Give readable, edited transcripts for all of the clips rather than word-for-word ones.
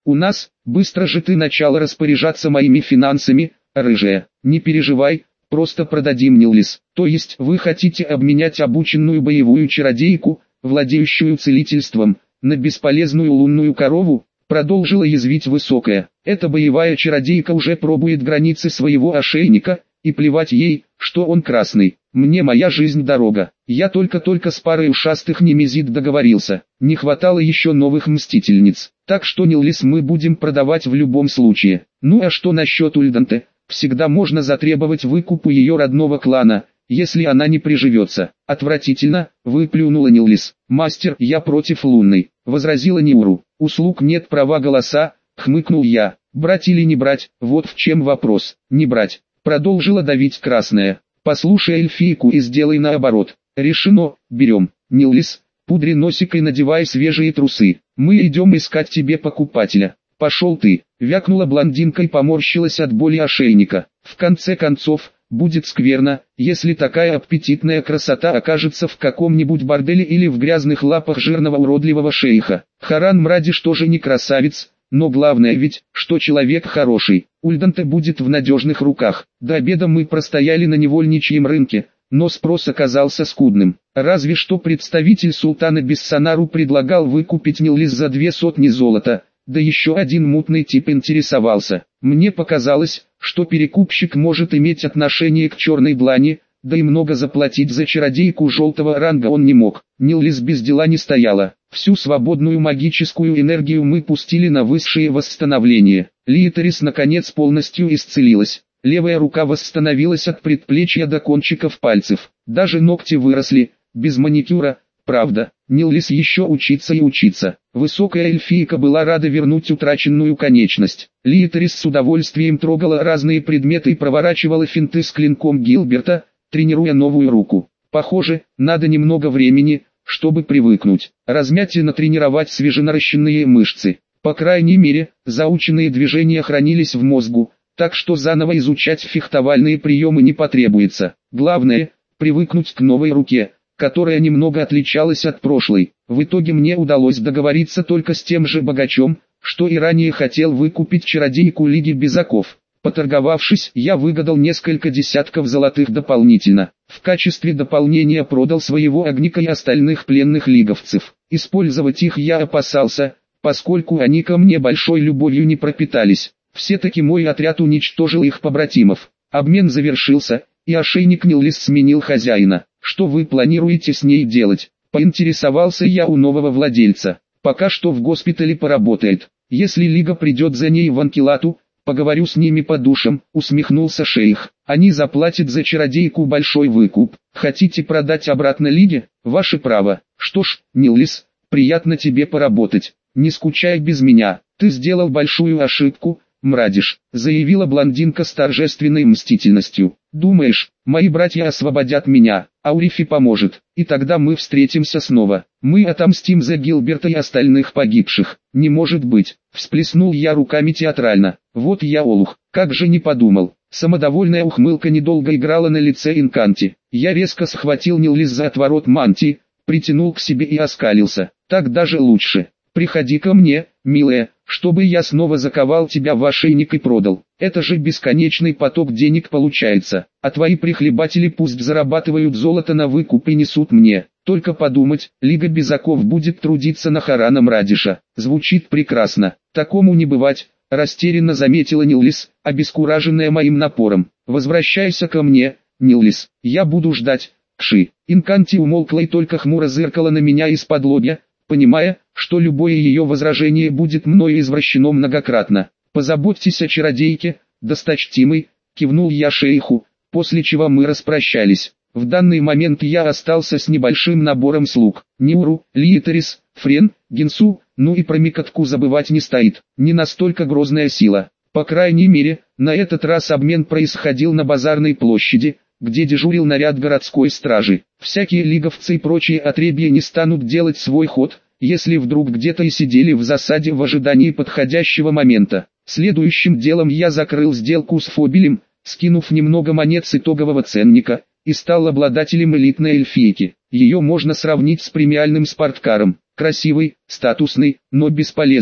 у нас, быстро же ты начала распоряжаться моими финансами, рыжая. Не переживай, просто продадим Ниллис. То есть вы хотите обменять обученную боевую чародейку, владеющую целительством, на бесполезную лунную корову? Продолжила язвить высокая. Эта боевая чародейка уже пробует границы своего ошейника, и плевать ей, что он красный. Мне моя жизнь дорога. Я только с парой ушастых немезид договорился. Не хватало еще новых мстительниц. Так что Ниллис мы будем продавать в любом случае. Ну а что насчет Ульданте? Всегда можно затребовать выкуп у ее родного клана, если она не приживется. Отвратительно, выплюнула Ниллис. Мастер, я против лунной, возразила Ниуру. Услуг нет права голоса, хмыкнул я. Брать или не брать, вот в чем вопрос. Не брать. Продолжила давить красная. Послушай эльфийку и сделай наоборот. Решено, берем. Ниллис, пудри носик и надевай свежие трусы. Мы идем искать тебе покупателя. Пошел ты, вякнула блондинка и поморщилась от боли ошейника. В конце концов, будет скверно, если такая аппетитная красота окажется в каком-нибудь борделе или в грязных лапах жирного уродливого шейха. Харан Мрадиш тоже не красавец. Но главное ведь, что человек хороший. Ульданте будет в надежных руках. До обеда мы простояли на невольничьем рынке, но спрос оказался скудным. Разве что представитель султана Бессанару предлагал выкупить Ниллис за 200 золота, да еще один мутный тип интересовался. Мне показалось, что перекупщик может иметь отношение к черной длани, да и много заплатить за чародейку желтого ранга он не мог. Ниллис без дела не стояла. Всю свободную магическую энергию мы пустили на высшее восстановление. Лиетерис наконец полностью исцелилась. Левая рука восстановилась от предплечья до кончиков пальцев. Даже ногти выросли, без маникюра, правда. Ниллис еще учиться и учиться. Высокая эльфийка была рада вернуть утраченную конечность. Лиетерис с удовольствием трогала разные предметы и проворачивала финты с клинком Гилберта, тренируя новую руку. Похоже, надо немного времени, чтобы привыкнуть, размять и натренировать свеженаращенные мышцы. По крайней мере, заученные движения хранились в мозгу, так что заново изучать фехтовальные приемы не потребуется. Главное, привыкнуть к новой руке, которая немного отличалась от прошлой. В итоге мне удалось договориться только с тем же богачом, что и ранее хотел выкупить чародейку Лиги Безаков. Поторговавшись, я выгадал несколько десятков золотых дополнительно. В качестве дополнения продал своего огника и остальных пленных лиговцев. Использовать их я опасался, поскольку они ко мне большой любовью не пропитались. Все-таки мой отряд уничтожил их побратимов. Обмен завершился, и ошейник Ниллис сменил хозяина. Что вы планируете с ней делать? Поинтересовался я у нового владельца. Пока что в госпитале поработает. Если Лига придет за ней в Анкилату, поговорю с ними по душам, усмехнулся шейх. Они заплатят за чародейку большой выкуп. Хотите продать обратно Лиге? Ваше право. Что ж, Ниллис, приятно тебе поработать. Не скучай без меня. Ты сделал большую ошибку, Мрадиш, заявила блондинка с торжественной мстительностью. Думаешь, мои братья освободят меня, а Урифи поможет, и тогда мы встретимся снова. Мы отомстим за Гилберта и остальных погибших. Не может быть, всплеснул я руками театрально. Вот я олух, как же не подумал. Самодовольная ухмылка недолго играла на лице Инканти. Я резко схватил Ниллис за отворот мантии, притянул к себе и оскалился. Так даже лучше. Приходи ко мне, милая, чтобы я снова заковал тебя в ошейник и продал. Это же бесконечный поток денег получается. А твои прихлебатели пусть зарабатывают золото на выкуп и несут мне. Только подумать, Лига Безаков будет трудиться на Харана Мрадиша. Звучит прекрасно. Такому не бывать, растерянно заметила Ниллис, обескураженная моим напором. Возвращайся ко мне, Ниллис, я буду ждать. Кши. Инканти умолкла и только хмуро зыркала на меня из-под лобья, понимая, что любое ее возражение будет мною извращено многократно. «Позаботьтесь о чародейке, досточтимый», — кивнул я шейху, после чего мы распрощались. В данный момент я остался с небольшим набором слуг. Ниуру, Лиетерис, Френ, Гинсу, ну и про Микотку забывать не стоит. Не настолько грозная сила. По крайней мере, на этот раз обмен происходил на базарной площади, где дежурил наряд городской стражи. Всякие лиговцы и прочие отребья не станут делать свой ход, если вдруг где-то и сидели в засаде в ожидании подходящего момента. Следующим делом я закрыл сделку с Фобилем, скинув немного монет с итогового ценника, и стал обладателем элитной эльфийки. Ее можно сравнить с премиальным спорткаром. Красивый, статусный, но бесполезный.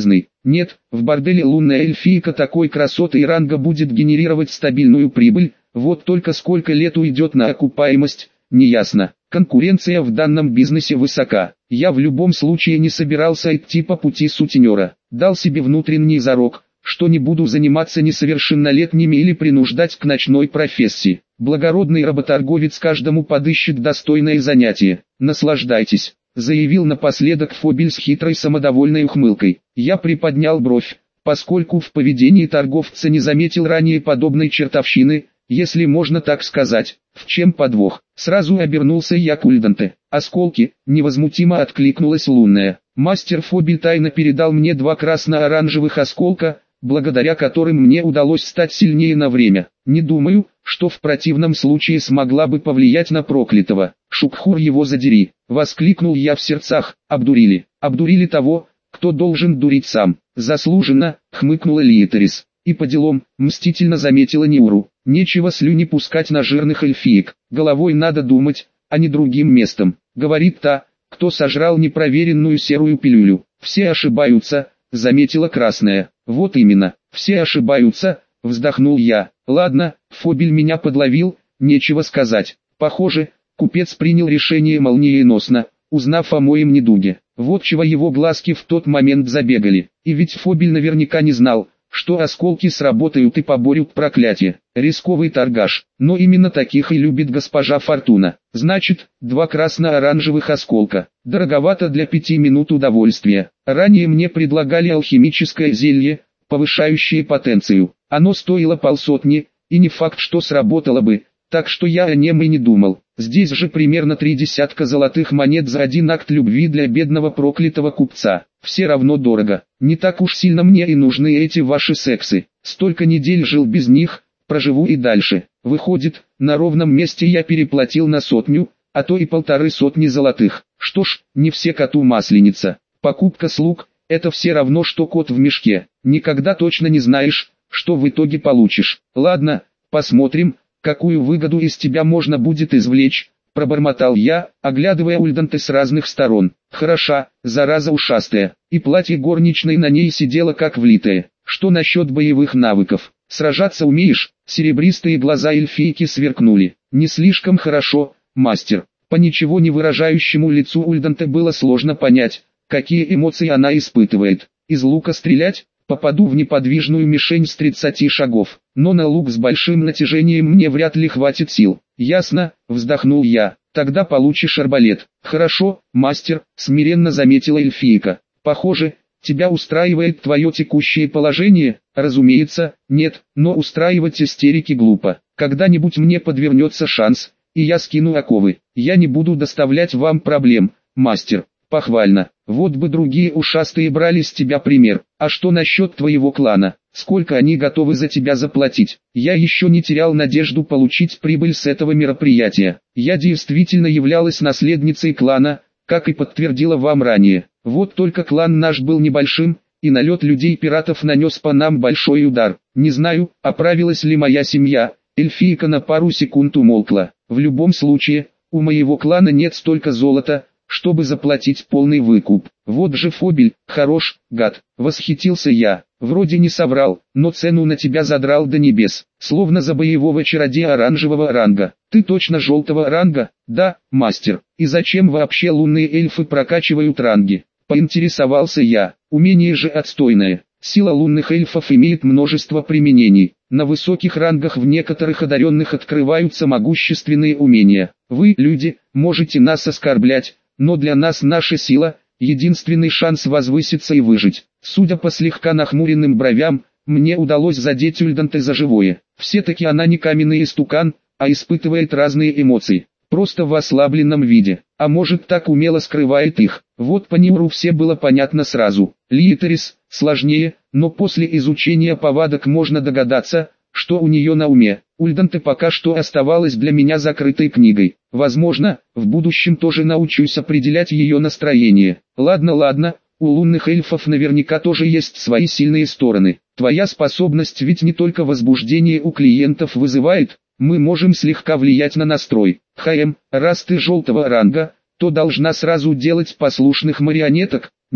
Нет, в борделе лунная эльфийка такой красоты и ранга будет генерировать стабильную прибыль, вот только сколько лет уйдет на окупаемость, неясно. Конкуренция в данном бизнесе высока. Я в любом случае не собирался идти по пути сутенера. Дал себе внутренний зарок, что не буду заниматься несовершеннолетними или принуждать к ночной профессии. Благородный работорговец каждому подыщет достойное занятие. Наслаждайтесь, заявил напоследок Фобель с хитрой самодовольной ухмылкой. Я приподнял бровь, поскольку в поведении торговца не заметил ранее подобной чертовщины, если можно так сказать. В чем подвох? Сразу обернулся я к Ульданте. Осколки, невозмутимо откликнулась лунная. Мастер Фобель тайно передал мне 2 красно-оранжевых осколка, благодаря которым мне удалось стать сильнее на время. Не думаю, что в противном случае смогла бы повлиять на проклятого. Шукхур его задери, воскликнул я в сердцах. Обдурили. Обдурили того, кто должен дурить сам. Заслуженно, хмыкнула Лиетерис. И по делам, мстительно заметила Ниуру. Нечего слюни пускать на жирных эльфиек. Головой надо думать, а не другим местом. Говорит та, кто сожрал непроверенную серую пилюлю. Все ошибаются, заметила красная. Вот именно, все ошибаются, вздохнул я. Ладно, Фобель меня подловил, нечего сказать. Похоже, купец принял решение молниеносно, узнав о моем недуге. Вот чего его глазки в тот момент забегали. И ведь Фобель наверняка не знал, что осколки сработают и поборют проклятие. Рисковый торгаш, но именно таких и любит госпожа Фортуна. Значит, 2 красно-оранжевых осколка. Дороговато для 5 минут удовольствия. Ранее мне предлагали алхимическое зелье, повышающее потенцию. Оно стоило 500, и не факт, что сработало бы, так что я о нем и не думал. Здесь же примерно 30 золотых монет за 1 акт любви для бедного проклятого купца. Все равно дорого. Не так уж сильно мне и нужны эти ваши сексы. Столько недель жил без них, проживу и дальше. Выходит, на ровном месте я переплатил на 100, а то и 150 золотых. Что ж, не все коту масленица. Покупка слуг – это все равно, что кот в мешке. Никогда точно не знаешь, что в итоге получишь. Ладно, посмотрим, какую выгоду из тебя можно будет извлечь, пробормотал я, оглядывая Ульданте с разных сторон. Хороша, зараза ушастая, и платье горничной на ней сидело как влитое. Что насчет боевых навыков? Сражаться умеешь? Серебристые глаза эльфийки сверкнули. Не слишком хорошо, мастер. По ничего не выражающему лицу Ульданте было сложно понять, какие эмоции она испытывает. Из лука стрелять? Попаду в неподвижную мишень с 30 шагов, но на лук с большим натяжением мне вряд ли хватит сил. Ясно, вздохнул я, тогда получишь арбалет. Хорошо, мастер, смиренно заметила эльфийка. Похоже, тебя устраивает твое текущее положение? Разумеется, нет, но устраивать истерики глупо. Когда-нибудь мне подвернется шанс, и я скину оковы. Я не буду доставлять вам проблем, мастер. Похвально. Вот бы другие ушастые брали с тебя пример. А что насчет твоего клана? Сколько они готовы за тебя заплатить? Я еще не терял надежду получить прибыль с этого мероприятия. Я действительно являлась наследницей клана, как и подтвердила вам ранее. Вот только клан наш был небольшим, и налет людей-пиратов нанес по нам большой удар. Не знаю, оправилась ли моя семья. Эльфийка на пару секунд умолкла. В любом случае, у моего клана нет столько золота, чтобы заплатить полный выкуп. Вот же Фобель, хорош, гад, восхитился я. Вроде не соврал, но цену на тебя задрал до небес, словно за боевого чародея оранжевого ранга. Ты точно желтого ранга? Да, мастер. И зачем вообще лунные эльфы прокачивают ранги? Поинтересовался я. Умение же отстойное. Сила лунных эльфов имеет множество применений. На высоких рангах в некоторых одаренных открываются могущественные умения. Вы, люди, можете нас оскорблять, но для нас наша сила – единственный шанс возвыситься и выжить. Судя по слегка нахмуренным бровям, мне удалось задеть Ульданте за живое. Все-таки она не каменный истукан, а испытывает разные эмоции, просто в ослабленном виде. А может, так умело скрывает их. Вот по Ниуру все было понятно сразу. Лиетерис сложнее, но после изучения повадок можно догадаться, что у нее на уме. Ульданте пока что оставалась для меня закрытой книгой. Возможно, в будущем тоже научусь определять ее настроение. Ладно, у лунных эльфов наверняка тоже есть свои сильные стороны. Твоя способность ведь не только возбуждение у клиентов вызывает, мы можем слегка влиять на настрой. Раз ты желтого ранга, то должна сразу делать послушных марионеток. Нет,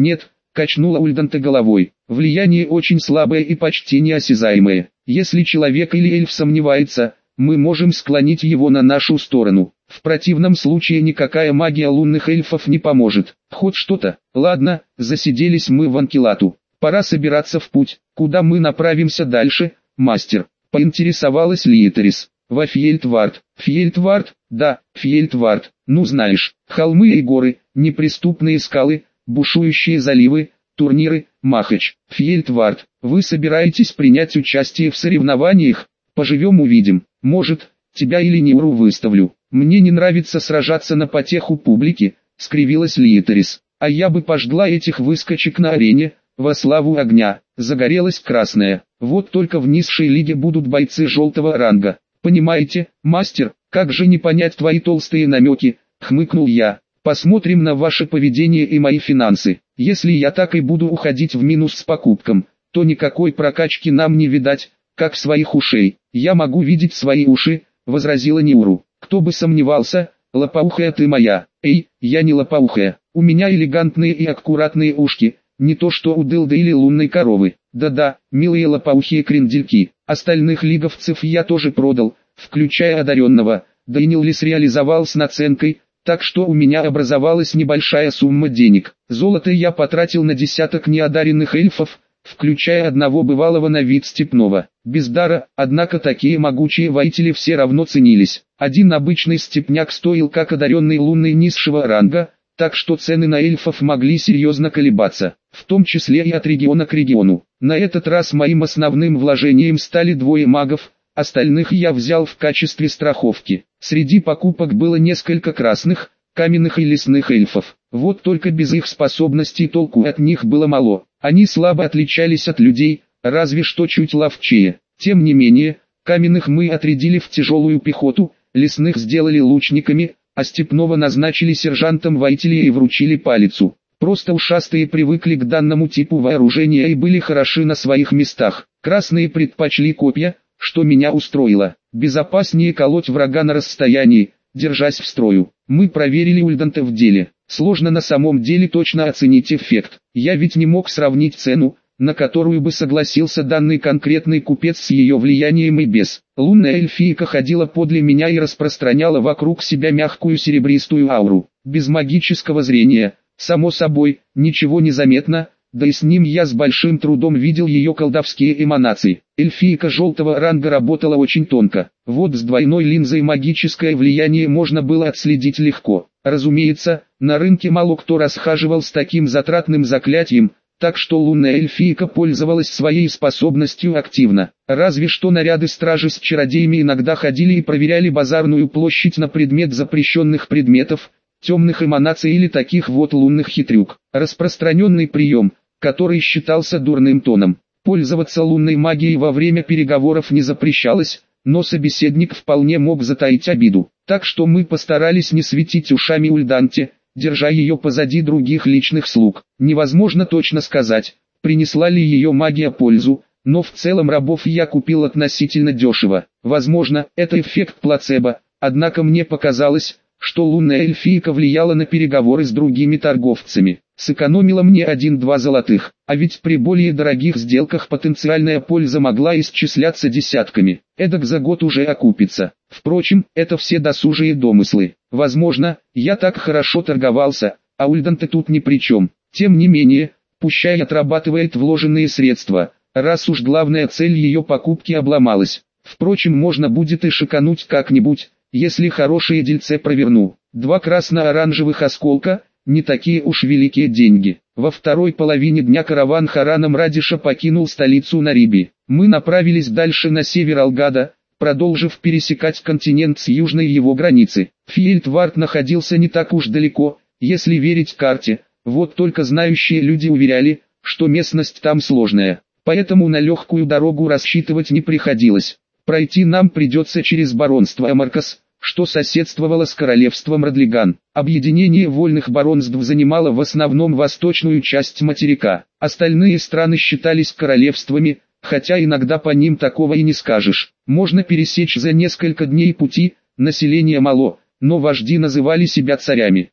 качнула Ульданте головой. Влияние очень слабое и почти неосязаемое. Если человек или эльф сомневается, мы можем склонить его на нашу сторону. В противном случае никакая магия лунных эльфов не поможет. Хоть что-то. Ладно, засиделись мы в Анкилату. Пора собираться в путь. Куда мы направимся дальше, мастер? Поинтересовалась Лиетерис. Во Фьельдвард. Фьельдвард? Да, Фьельдвард. Ну знаешь, холмы и горы, неприступные скалы, бушующие заливы, турниры, Махач. Фьельдвард. Вы собираетесь принять участие в соревнованиях? Поживем увидим. Может, тебя или Ниуру выставлю. Мне не нравится сражаться на потеху публики, скривилась Лиетерис. А я бы пожгла этих выскочек на арене, во славу огня. Загорелась красная. Вот только в низшей лиге будут бойцы желтого ранга. Понимаете, мастер, как же не понять твои толстые намеки, хмыкнул я. Посмотрим на ваше поведение и мои финансы. Если я так и буду уходить в минус с покупком, то никакой прокачки нам не видать, как своих ушей. Я могу видеть свои уши, возразила Ниуру. Кто бы сомневался, лопоухая ты моя. Эй, я не лопоухая, у меня элегантные и аккуратные ушки, не то что у дылды или лунной коровы. Да-да, милые лопоухие крендельки, остальных лиговцев я тоже продал, включая одаренного, да и Ниллис реализовал с наценкой, так что у меня образовалась небольшая сумма денег. Золото я потратил на десяток неодаренных эльфов, включая одного бывалого на вид степного. Без дара, однако такие могучие воители все равно ценились. Один обычный степняк стоил как одаренный лунный низшего ранга, так что цены на эльфов могли серьезно колебаться, в том числе и от региона к региону. На этот раз моим основным вложением стали двое магов, остальных я взял в качестве страховки. Среди покупок было несколько красных, каменных и лесных эльфов. Вот только без их способностей толку от них было мало. Они слабо отличались от людей, разве что чуть ловчее. Тем не менее, каменных мы отрядили в тяжелую пехоту, лесных сделали лучниками, а степного назначили сержантом воителей и вручили палицу. Просто ушастые привыкли к данному типу вооружения и были хороши на своих местах. Красные предпочли копья, что меня устроило. Безопаснее колоть врага на расстоянии, держась в строю. Мы проверили Ульданте в деле. Сложно на самом деле точно оценить эффект. Я ведь не мог сравнить цену, на которую бы согласился данный конкретный купец с ее влиянием и без. Лунная эльфийка ходила подле меня и распространяла вокруг себя мягкую серебристую ауру. Без магического зрения, само собой, ничего не заметно, да и с ним я с большим трудом видел ее колдовские эманации. Эльфийка желтого ранга работала очень тонко. Вот с двойной линзой магическое влияние можно было отследить легко. Разумеется, на рынке мало кто расхаживал с таким затратным заклятием, так что лунная эльфийка пользовалась своей способностью активно. Разве что наряды стражи с чародеями иногда ходили и проверяли базарную площадь на предмет запрещенных предметов, темных эманаций или таких вот лунных хитрюк. Распространенный прием, который считался дурным тоном. Пользоваться лунной магией во время переговоров не запрещалось, но собеседник вполне мог затаить обиду. Так что мы постарались не светить ушами Ульданте, держа ее позади других личных слуг. Невозможно точно сказать, принесла ли ее магия пользу, но в целом рабов я купил относительно дешево. Возможно, это эффект плацебо, однако мне показалось, что лунная эльфийка влияла на переговоры с другими торговцами. Сэкономила мне 1-2 золотых, а ведь при более дорогих сделках потенциальная польза могла исчисляться десятками. Эдак за год уже окупится. Впрочем, это все досужие домыслы. Возможно, я так хорошо торговался, а Ульданте тут ни при чем. Тем не менее, пущай отрабатывает вложенные средства, раз уж главная цель ее покупки обломалась. Впрочем, можно будет и шикануть как-нибудь, если хорошие дельце проверну. 2 красно-оранжевых осколка – не такие уж великие деньги. Во второй половине дня караван Хараном Радиша покинул столицу Нариби. Мы направились дальше на север Алгада, продолжив пересекать континент с южной его границы. Фьельдвард находился не так уж далеко, если верить карте, вот только знающие люди уверяли, что местность там сложная, поэтому на легкую дорогу рассчитывать не приходилось. Пройти нам придется через баронство Амаркас, что соседствовало с королевством Родлиган. Объединение вольных баронств занимало в основном восточную часть материка. Остальные страны считались королевствами, хотя иногда по ним такого и не скажешь. Можно пересечь за несколько дней пути, население мало, но вожди называли себя царями.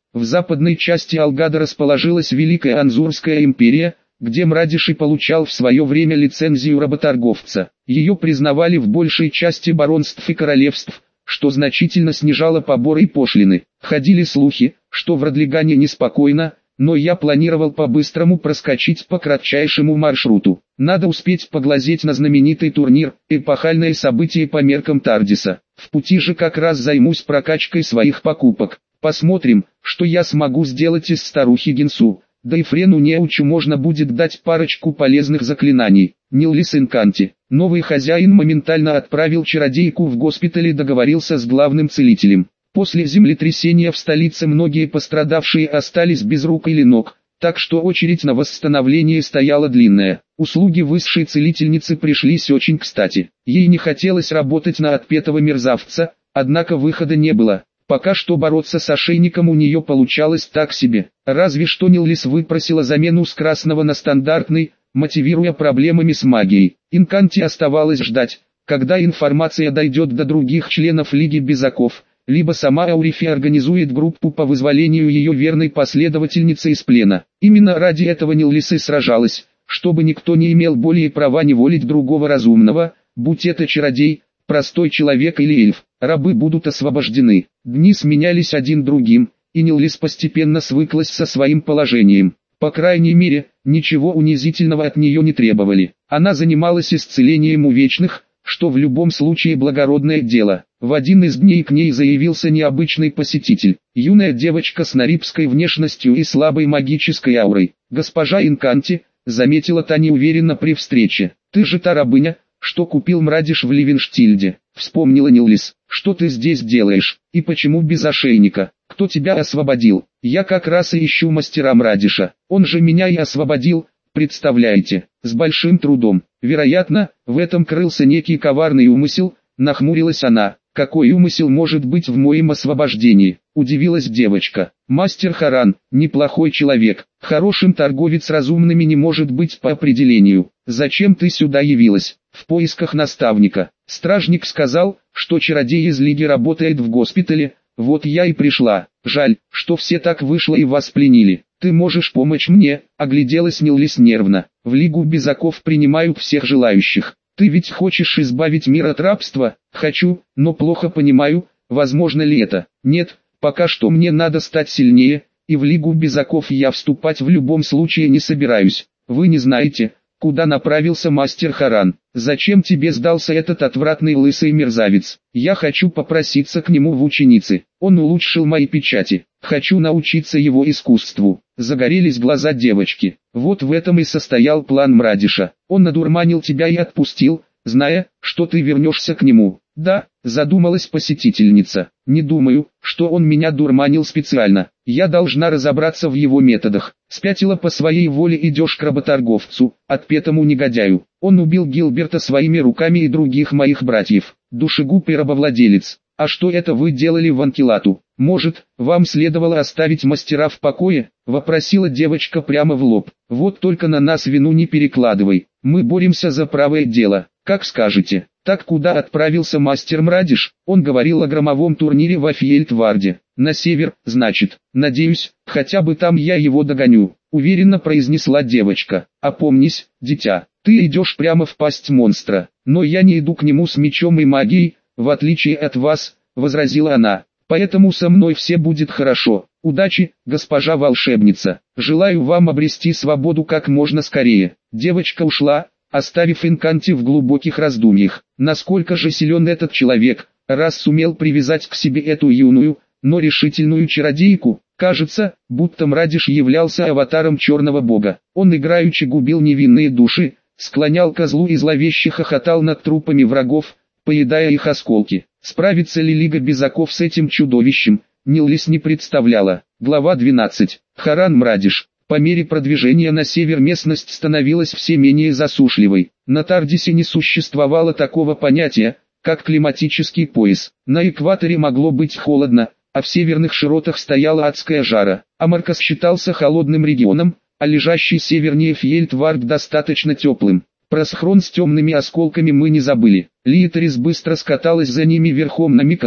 В западной части Алгада расположилась Великая Анзурская империя, где Мрадиши получал в свое время лицензию работорговца. Ее признавали в большей части баронств и королевств, что значительно снижало поборы и пошлины. Ходили слухи, что в Родлигане неспокойно, но я планировал по-быстрому проскочить по кратчайшему маршруту. Надо успеть поглазеть на знаменитый турнир, эпохальное событие по меркам Тардиса. В пути же как раз займусь прокачкой своих покупок. Посмотрим, что я смогу сделать из старухи Гинсу. Да и Френу Неучу можно будет дать парочку полезных заклинаний. Ниллис Инканти. Новый хозяин моментально отправил чародейку в госпиталь и договорился с главным целителем. После землетрясения в столице многие пострадавшие остались без рук или ног, так что очередь на восстановление стояла длинная. Услуги высшей целительницы пришлись очень кстати. Ей не хотелось работать на отпетого мерзавца, однако выхода не было. Пока что бороться с ошейником у нее получалось так себе. Разве что Ниллис выпросила замену с красного на стандартный, мотивируя проблемами с магией. Инканти оставалось ждать, когда информация дойдет до других членов Лиги Безаков, либо сама Аурифи организует группу по вызволению ее верной последовательницы из плена. Именно ради этого Ниллис и сражалась, чтобы никто не имел более права неволить другого разумного, будь это чародей, простой человек или эльф. Рабы будут освобождены. Дни сменялись один другим, и Ниллис постепенно свыклась со своим положением. По крайней мере, ничего унизительного от нее не требовали. Она занималась исцелением увечных, что в любом случае благородное дело. В один из дней к ней заявился необычный посетитель. Юная девочка с нарибской внешностью и слабой магической аурой. «Госпожа Инканти», — заметила та неуверенно при встрече, — «ты же та рабыня, что купил Мрадиш в Ливенштильде». Вспомнила Ниллис. «Что ты здесь делаешь? И почему без ошейника? Кто тебя освободил?» «Я как раз и ищу мастера Мрадиша. Он же меня и освободил, представляете, с большим трудом. Вероятно, в этом крылся некий коварный умысел», — нахмурилась она. «Какой умысел может быть в моем освобождении?» — удивилась девочка. «Мастер Харан, неплохой человек, хорошим торговец разумными не может быть по определению. Зачем ты сюда явилась?» «В поисках наставника. Стражник сказал, что чародей из Лиги работает в госпитале, вот я и пришла. Жаль, что все так вышло и вас пленили. Ты можешь помочь мне?» — огляделась Ниллис нервно. «В Лигу Безаков принимают всех желающих. Ты ведь хочешь избавить мир от рабства?» «Хочу, но плохо понимаю, возможно ли это». «Нет, пока что мне надо стать сильнее, и в Лигу Безаков я вступать в любом случае не собираюсь. Вы не знаете, куда направился мастер Харан? Зачем тебе сдался этот отвратный лысый мерзавец? Я хочу попроситься к нему в ученицы. Он улучшил мои печати. Хочу научиться его искусству». Загорелись глаза девочки. Вот в этом и состоял план Мрадиша. Он надурманил тебя и отпустил, зная, что ты вернешься к нему. «Да», — задумалась посетительница. «Не думаю, что он меня дурманил специально. Я должна разобраться в его методах. Спятила по своей воле идешь к работорговцу, отпетому негодяю. Он убил Гилберта своими руками и других моих братьев. Душегуб и рабовладелец. А что это вы делали в Анкилату? Может, вам следовало оставить мастера в покое?» — вопросила девочка прямо в лоб. «Вот только на нас вину не перекладывай. Мы боремся за правое дело. Как скажете». «Так куда отправился мастер Мрадиш?» Он говорил о громовом турнире во Фьельтварде. «На север, значит. Надеюсь, хотя бы там я его догоню», — уверенно произнесла девочка. «Опомнись, дитя, ты идешь прямо в пасть монстра. Но я не иду к нему с мечом и магией, в отличие от вас», — возразила она. «Поэтому со мной все будет хорошо. Удачи, госпожа волшебница. Желаю вам обрести свободу как можно скорее». Девочка ушла, оставив Инканти в глубоких раздумьях. Насколько же силен этот человек, раз сумел привязать к себе эту юную, но решительную чародейку? Кажется, будто Мрадиш являлся аватаром черного бога. Он играючи губил невинные души, склонял козлу и зловеще хохотал над трупами врагов, поедая их осколки. Справится ли Лига Безаков с этим чудовищем, Ниллис не представляла. Глава 12. Харан Мрадиш. По мере продвижения на север местность становилась все менее засушливой. На Тардисе не существовало такого понятия, как климатический пояс. На экваторе могло быть холодно, а в северных широтах стояла адская жара. Амаркас считался холодным регионом, а лежащий севернее Фьельтвард достаточно теплым. Про схрон с темными осколками мы не забыли. Лиетерис быстро скаталась за ними верхом на Микотке,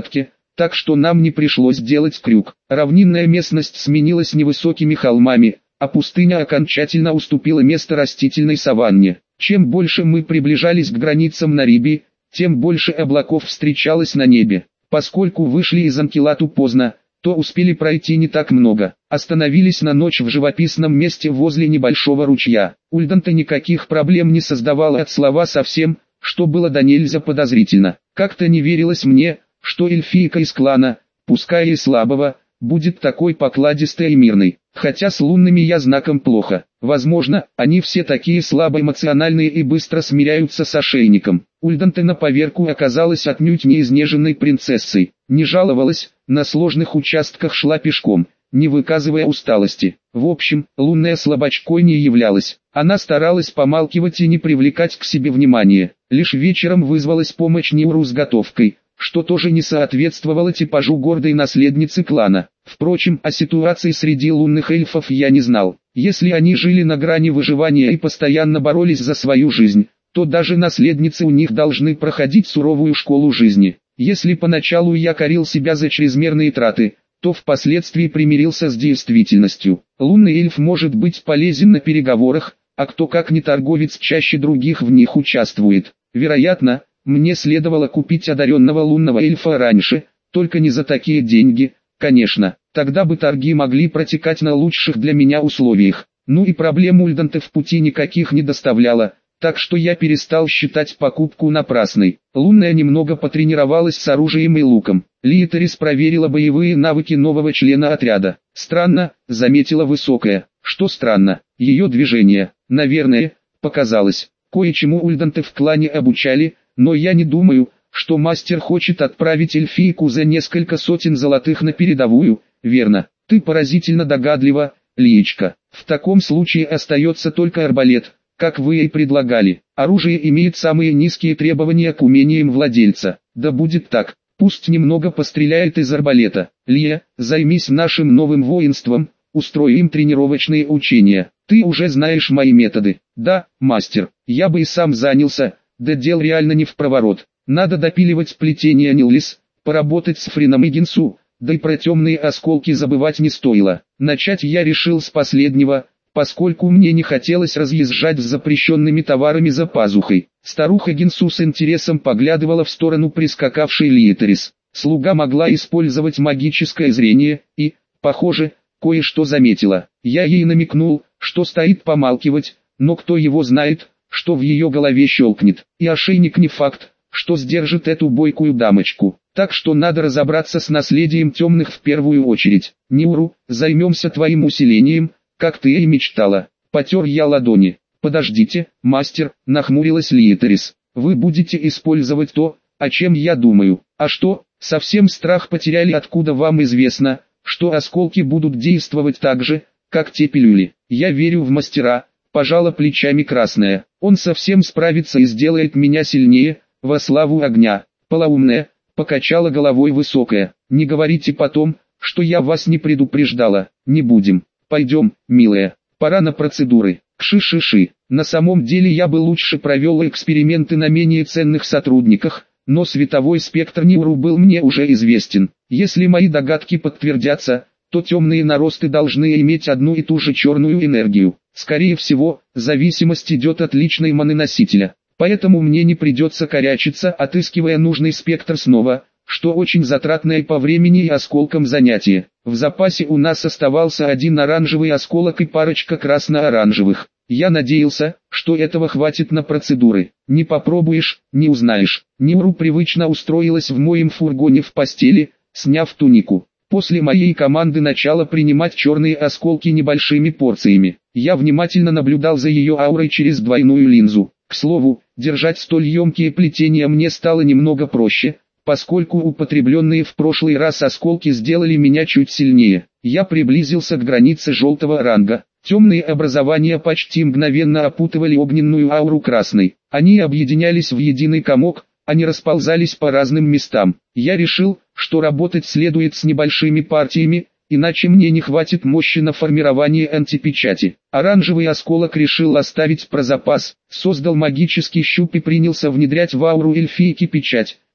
так что нам не пришлось делать крюк. Равнинная местность сменилась невысокими холмами, а пустыня окончательно уступила место растительной саванне. Чем больше мы приближались к границам Нарибии, тем больше облаков встречалось на небе. Поскольку вышли из Анкилату поздно, то успели пройти не так много. Остановились на ночь в живописном месте возле небольшого ручья. Ульданта никаких проблем не создавала от слова совсем, что было до нельзя подозрительно. Как-то не верилось мне, что эльфийка из клана, пускай и слабого, будет такой покладистой и мирной. Хотя с лунными я знаком плохо. Возможно, они все такие слабоэмоциональные и быстро смиряются с ошейником. Ульданта на поверку оказалась отнюдь не изнеженной принцессой. Не жаловалась, на сложных участках шла пешком, не выказывая усталости. В общем, лунная слабачкой не являлась. Она старалась помалкивать и не привлекать к себе внимания. Лишь вечером вызвалась помощь Ниуру с готовкой, что тоже не соответствовало типажу гордой наследницы клана. Впрочем, о ситуации среди лунных эльфов я не знал. Если они жили на грани выживания и постоянно боролись за свою жизнь, то даже наследницы у них должны проходить суровую школу жизни. Если поначалу я корил себя за чрезмерные траты, то впоследствии примирился с действительностью. Лунный эльф может быть полезен на переговорах, а кто как не торговец чаще других в них участвует. Вероятно, мне следовало купить одаренного лунного эльфа раньше, только не за такие деньги, конечно. Тогда бы торги могли протекать на лучших для меня условиях. Ну и проблем Ульданте в пути никаких не доставляло, так что я перестал считать покупку напрасной. Лунная немного потренировалась с оружием и луком. Лиетерис проверила боевые навыки нового члена отряда. Странно, заметила высокая. Что странно? Ее движение, наверное, показалось. Кое-чему Ульданте в клане обучали, но я не думаю, что мастер хочет отправить эльфийку за несколько сотен золотых на передовую, верно? Ты поразительно догадлива, Лиечка. В таком случае остается только арбалет, как вы и предлагали. Оружие имеет самые низкие требования к умениям владельца. Да будет так, пусть немного постреляет из арбалета. Лия, займись нашим новым воинством, устрой им тренировочные учения. Ты уже знаешь мои методы. Да, мастер, я бы и сам занялся, да дел реально не впроворот. Надо допиливать плетение Нилис, поработать с Фрином и Гинсу, да и про темные осколки забывать не стоило. Начать я решил с последнего, поскольку мне не хотелось разъезжать с запрещенными товарами за пазухой. Старуха Гинсу с интересом поглядывала в сторону прискакавшей Лиетерис. Слуга могла использовать магическое зрение и, похоже, кое-что заметила. Я ей намекнул, что стоит помалкивать, но кто его знает, что в ее голове щелкнет. И ошейник не факт, что сдержит эту бойкую дамочку. Так что надо разобраться с наследием темных в первую очередь. Ниуру, займемся твоим усилением, как ты и мечтала. Потер я ладони. Подождите, мастер, нахмурилась Лиетерис. Вы будете использовать то, о чем я думаю. А что, совсем страх потеряли? Откуда вам известно, что осколки будут действовать так же, как те пилюли? Я верю в мастера, пожала плечами красная. Он совсем справится и сделает меня сильнее, во славу огня. Полоумная, покачала головой высокая. Не говорите потом, что я вас не предупреждала. Не будем. Пойдем, милая, пора на процедуры. Кши-ши-ши. На самом деле я бы лучше провел эксперименты на менее ценных сотрудниках, но световой спектр Ниуру был мне уже известен. Если мои догадки подтвердятся, то темные наросты должны иметь одну и ту же черную энергию. Скорее всего, зависимость идет от личной маны-носителя. Поэтому мне не придется корячиться, отыскивая нужный спектр снова, что очень затратное по времени и осколкам занятие. В запасе у нас оставался один оранжевый осколок и парочка красно-оранжевых. Я надеялся, что этого хватит на процедуры. Не попробуешь, не узнаешь. Ниуру привычно устроилась в моем фургоне в постели, сняв тунику. После моей команды начала принимать черные осколки небольшими порциями. Я внимательно наблюдал за ее аурой через двойную линзу. К слову, держать столь емкие плетения мне стало немного проще, поскольку употребленные в прошлый раз осколки сделали меня чуть сильнее. Я приблизился к границе желтого ранга. Темные образования почти мгновенно опутывали огненную ауру красной. Они объединялись в единый комок, а не расползались по разным местам. Я решил, что работать следует с небольшими партиями, иначе мне не хватит мощи на формирование антипечати. Оранжевый осколок решил оставить про запас, создал магический щуп и принялся внедрять в ауру эльфийки печать,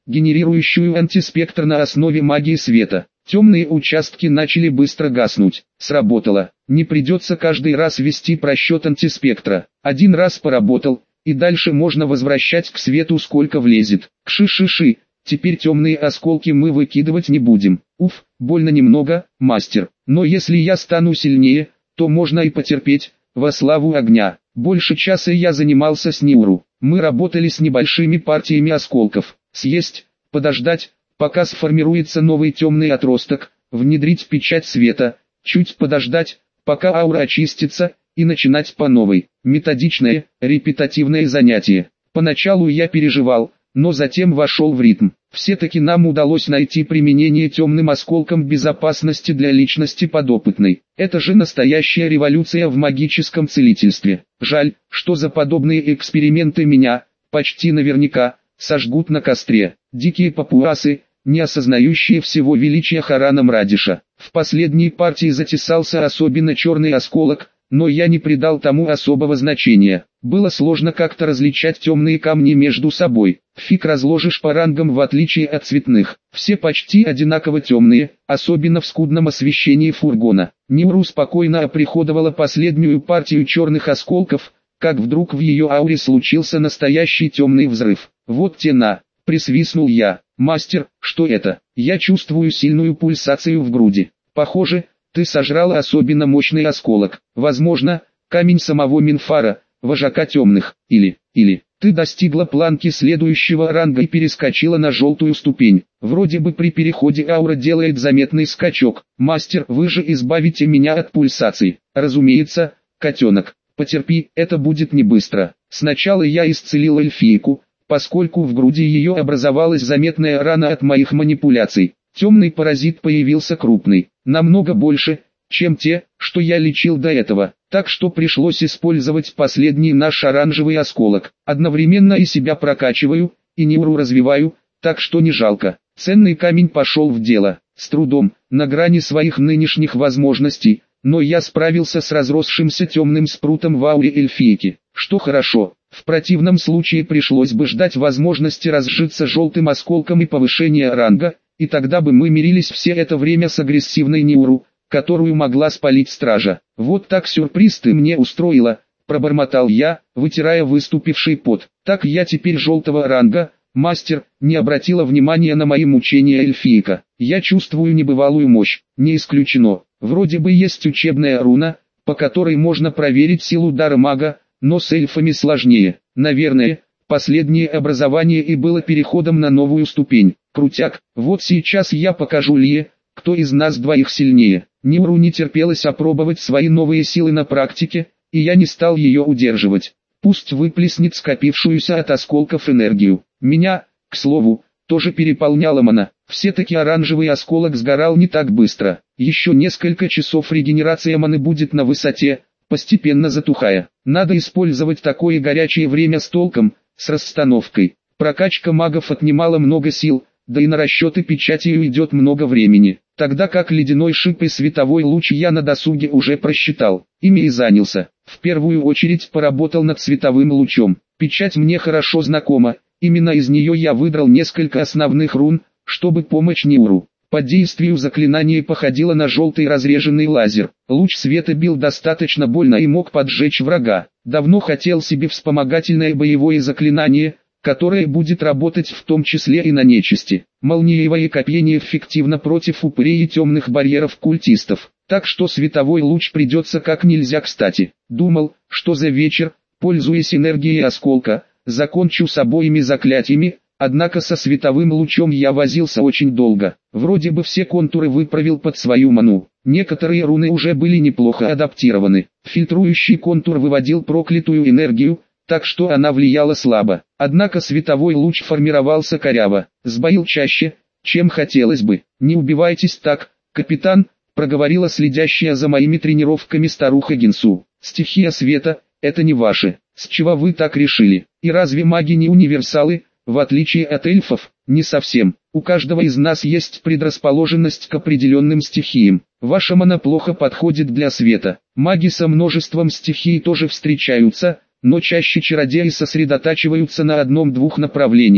генерирующую антиспектр на основе магии света. Темные участки начали быстро гаснуть. Сработало. Не придется каждый раз вести просчет антиспектра. Один раз поработал, и дальше можно возвращать к свету сколько влезет. Кши-ши-ши, теперь темные осколки мы выкидывать не будем. Уф, больно немного, мастер. Но если я стану сильнее, то можно и потерпеть, во славу огня. Больше часа я занимался с Ниуру. Мы работали с небольшими партиями осколков. Съесть, подождать, пока сформируется новый темный отросток, внедрить печать света, чуть подождать, пока аура очистится, и начинать по новой. Методичное, репетативное занятие. Поначалу я переживал, но затем вошел в ритм. Все-таки нам удалось найти применение темным осколкам безопасности для личности подопытной. Это же настоящая революция в магическом целительстве. Жаль, что за подобные эксперименты меня, почти наверняка, сожгут на костре. Дикие папуасы, не осознающие всего величия Харана Мрадиша. В последней партии затесался особенно черный осколок, но я не придал тому особого значения. Было сложно как-то различать темные камни между собой. Фиг разложишь по рангам в отличие от цветных. Все почти одинаково темные, особенно в скудном освещении фургона. Ниуру спокойно оприходовала последнюю партию черных осколков, как вдруг в ее ауре случился настоящий темный взрыв. Вот тена, присвистнул я. Мастер, что это? Я чувствую сильную пульсацию в груди. Похоже, ты сожрала особенно мощный осколок. Возможно, камень самого Минфара, вожака темных. Или ты достигла планки следующего ранга и перескочила на желтую ступень. Вроде бы при переходе аура делает заметный скачок. Мастер, вы же избавите меня от пульсаций. Разумеется, котенок. Потерпи, это будет не быстро. Сначала я исцелил эльфийку, поскольку в груди ее образовалась заметная рана от моих манипуляций. Темный паразит появился крупный, намного больше, чем те, что я лечил до этого, так что пришлось использовать последний наш оранжевый осколок. Одновременно и себя прокачиваю, и Ниуру развиваю, так что не жалко. Ценный камень пошел в дело, с трудом, на грани своих нынешних возможностей, но я справился с разросшимся темным спрутом в ауре эльфийки, что хорошо. В противном случае пришлось бы ждать возможности разжиться желтым осколком и повышения ранга, и тогда бы мы мирились все это время с агрессивной Ниуру, которую могла спалить стража. Вот так сюрприз ты мне устроила, пробормотал я, вытирая выступивший пот. Так я теперь желтого ранга, мастер, не обратила внимания на мои мучения эльфийка. Я чувствую небывалую мощь, не исключено. Вроде бы есть учебная руна, по которой можно проверить силу дара мага, но с эльфами сложнее. Наверное, последнее образование и было переходом на новую ступень. Крутяк, вот сейчас я покажу Лие, кто из нас двоих сильнее. Ниуру не терпелось опробовать свои новые силы на практике, и я не стал ее удерживать. Пусть выплеснет скопившуюся от осколков энергию. Меня, к слову, тоже переполняла мана. Все-таки оранжевый осколок сгорал не так быстро. Еще несколько часов регенерация маны будет на высоте, постепенно затухая. Надо использовать такое горячее время с толком, с расстановкой. Прокачка магов отнимала много сил, да и на расчеты печати уйдет много времени. Тогда как ледяной шип и световой луч я на досуге уже просчитал. Ими и занялся. В первую очередь поработал над световым лучом. Печать мне хорошо знакома, именно из нее я выдрал несколько основных рун, чтобы помочь Ниуру. По действию заклинание походило на желтый разреженный лазер. Луч света бил достаточно больно и мог поджечь врага. Давно хотел себе вспомогательное боевое заклинание, которое будет работать в том числе и на нечисти. Молниевое копье эффективно против упырей и темных барьеров культистов. Так что световой луч придется как нельзя кстати. Думал, что за вечер, пользуясь энергией осколка, закончу с обоими заклятиями. Однако со световым лучом я возился очень долго. Вроде бы все контуры выправил под свою ману. Некоторые руны уже были неплохо адаптированы. Фильтрующий контур выводил проклятую энергию, так что она влияла слабо. Однако световой луч формировался коряво, сбоил чаще, чем хотелось бы. «Не убивайтесь так, капитан», проговорила следящая за моими тренировками старуха Гинсу. «Стихия света, это не ваше. С чего вы так решили? И разве маги не универсалы?» В отличие от эльфов, не совсем. У каждого из нас есть предрасположенность к определенным стихиям. Ваша мана плохо подходит для света. Маги со множеством стихий тоже встречаются, но чаще чародеи сосредотачиваются на одном-двух направлениях.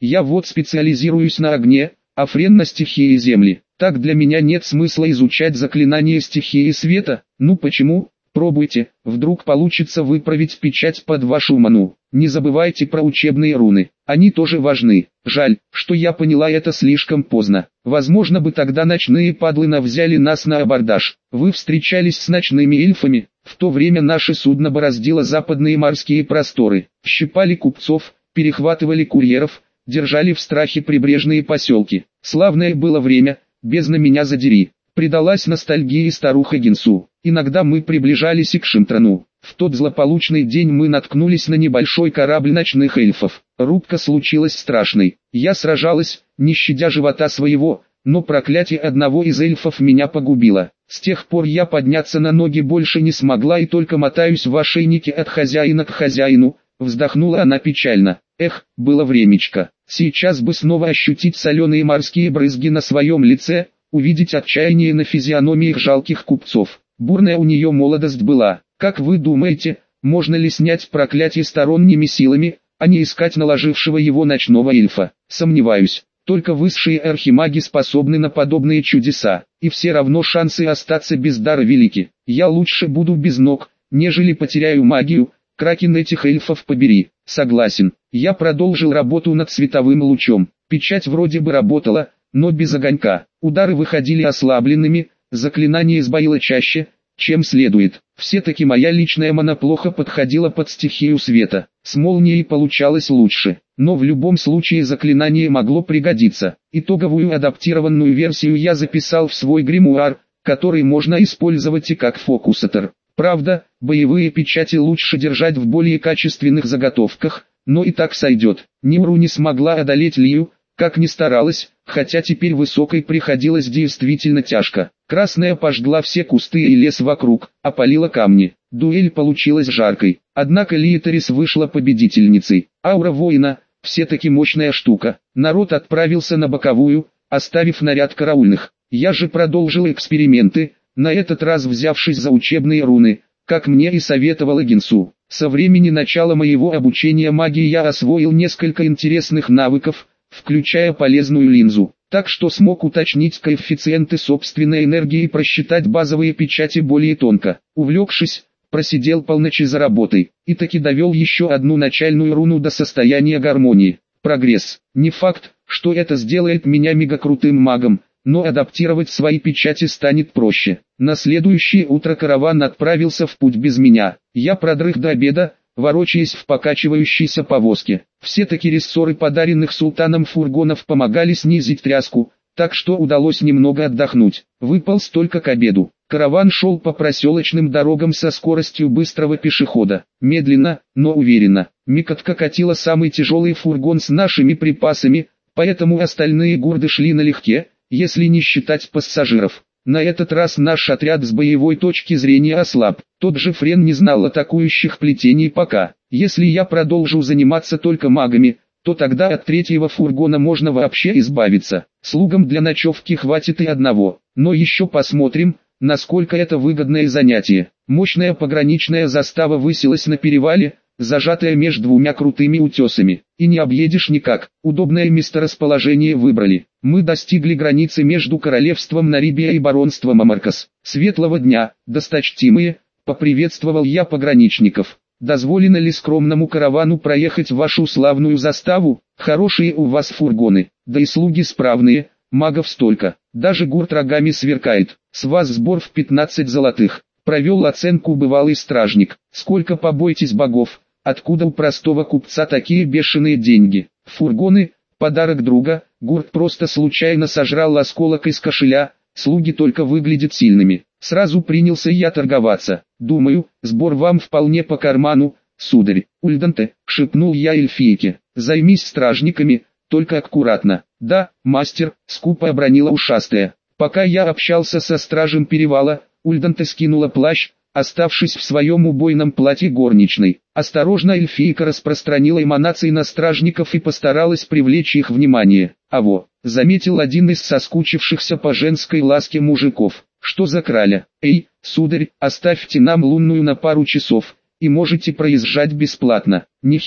Я вот специализируюсь на огне, а Френ на стихии земли. Так для меня нет смысла изучать заклинания стихии света. Ну почему? Пробуйте, вдруг получится выправить печать под вашу ману. Не забывайте про учебные руны, они тоже важны. Жаль, что я поняла это слишком поздно. Возможно бы тогда ночные падлы взяли нас на абордаж. Вы встречались с ночными эльфами? В то время наше судно бороздило западные морские просторы. Щипали купцов, перехватывали курьеров, держали в страхе прибрежные поселки. Славное было время, бездна меня задери. Предалась ностальгии старуха Гинсу. Иногда мы приближались и к Шимтрану. В тот злополучный день мы наткнулись на небольшой корабль ночных эльфов. Рубка случилась страшной. Я сражалась, не щадя живота своего, но проклятие одного из эльфов меня погубило. С тех пор я подняться на ноги больше не смогла и только мотаюсь в ошейнике от хозяина к хозяину. Вздохнула она печально. Эх, было времечко. Сейчас бы снова ощутить соленые морские брызги на своем лице, увидеть отчаяние на физиономиях жалких купцов. Бурная у нее молодость была. Как вы думаете, можно ли снять проклятие сторонними силами, а не искать наложившего его ночного эльфа? Сомневаюсь. Только высшие архимаги способны на подобные чудеса, и все равно шансы остаться без дара велики. Я лучше буду без ног, нежели потеряю магию. Кракен этих эльфов побери. Согласен. Я продолжил работу над световым лучом. Печать вроде бы работала, но без огонька. Удары выходили ослабленными, заклинание сбоило чаще, чем следует. Все-таки моя личная мана плохо подходила под стихию света. С молнией получалось лучше, но в любом случае заклинание могло пригодиться. Итоговую адаптированную версию я записал в свой гримуар, который можно использовать и как фокусатор. Правда, боевые печати лучше держать в более качественных заготовках, но и так сойдет. Нимру не смогла одолеть Лию, как ни старалась, хотя теперь высокой приходилось действительно тяжко. Красная пожгла все кусты и лес вокруг, опалила камни. Дуэль получилась жаркой, однако Лиетарис вышла победительницей. Аура воина, все-таки мощная штука. Народ отправился на боковую, оставив наряд караульных. Я же продолжил эксперименты, на этот раз взявшись за учебные руны, как мне и советовала Гинсу. Со времени начала моего обучения магии я освоил несколько интересных навыков, включая полезную линзу, так что смог уточнить коэффициенты собственной энергии и просчитать базовые печати более тонко. Увлекшись, просидел полночи за работой, и таки довел еще одну начальную руну до состояния гармонии. Прогресс. Не факт, что это сделает меня мегакрутым магом, но адаптировать свои печати станет проще. На следующее утро караван отправился в путь без меня. Я продрых до обеда, ворочаясь в покачивающейся повозке. Все-таки рессоры подаренных султаном фургонов помогали снизить тряску, так что удалось немного отдохнуть. Выполз только к обеду. Караван шел по проселочным дорогам со скоростью быстрого пешехода. Медленно, но уверенно. Микотка катила самый тяжелый фургон с нашими припасами, поэтому остальные гурды шли налегке, если не считать пассажиров. На этот раз наш отряд с боевой точки зрения ослаб. Тот же Френ не знал атакующих плетений пока. Если я продолжу заниматься только магами, то тогда от третьего фургона можно вообще избавиться. Слугам для ночевки хватит и одного. Но еще посмотрим, насколько это выгодное занятие. Мощная пограничная застава высилась на перевале, зажатая между двумя крутыми утесами. И не объедешь никак. Удобное месторасположение выбрали. Мы достигли границы между королевством Нарибия и баронством Амаркас. Светлого дня, досточтимые, поприветствовал я пограничников. Дозволено ли скромному каравану проехать в вашу славную заставу? Хорошие у вас фургоны, да и слуги справные, магов столько. Даже гурт рогами сверкает. С вас сбор в 15 золотых. Провел оценку бывалый стражник. Сколько побойтесь богов, откуда у простого купца такие бешеные деньги? Фургоны, подарок друга, гурт просто случайно сожрал осколок из кошеля, слуги только выглядят сильными. Сразу принялся я торговаться. Думаю, сбор вам вполне по карману, сударь. Ульданте, шепнул я эльфийке, займись стражниками, только аккуратно. Да, мастер, скупо обронила ушастая. Пока я общался со стражем перевала, Ульданте скинула плащ, оставшись в своем убойном платье горничной. Осторожно эльфийка распространила эманации на стражников и постаралась привлечь их внимание. Аво, заметил один из соскучившихся по женской ласке мужиков. Что за краля? Эй, сударь, оставьте нам лунную на пару часов, и можете проезжать бесплатно. Нехило.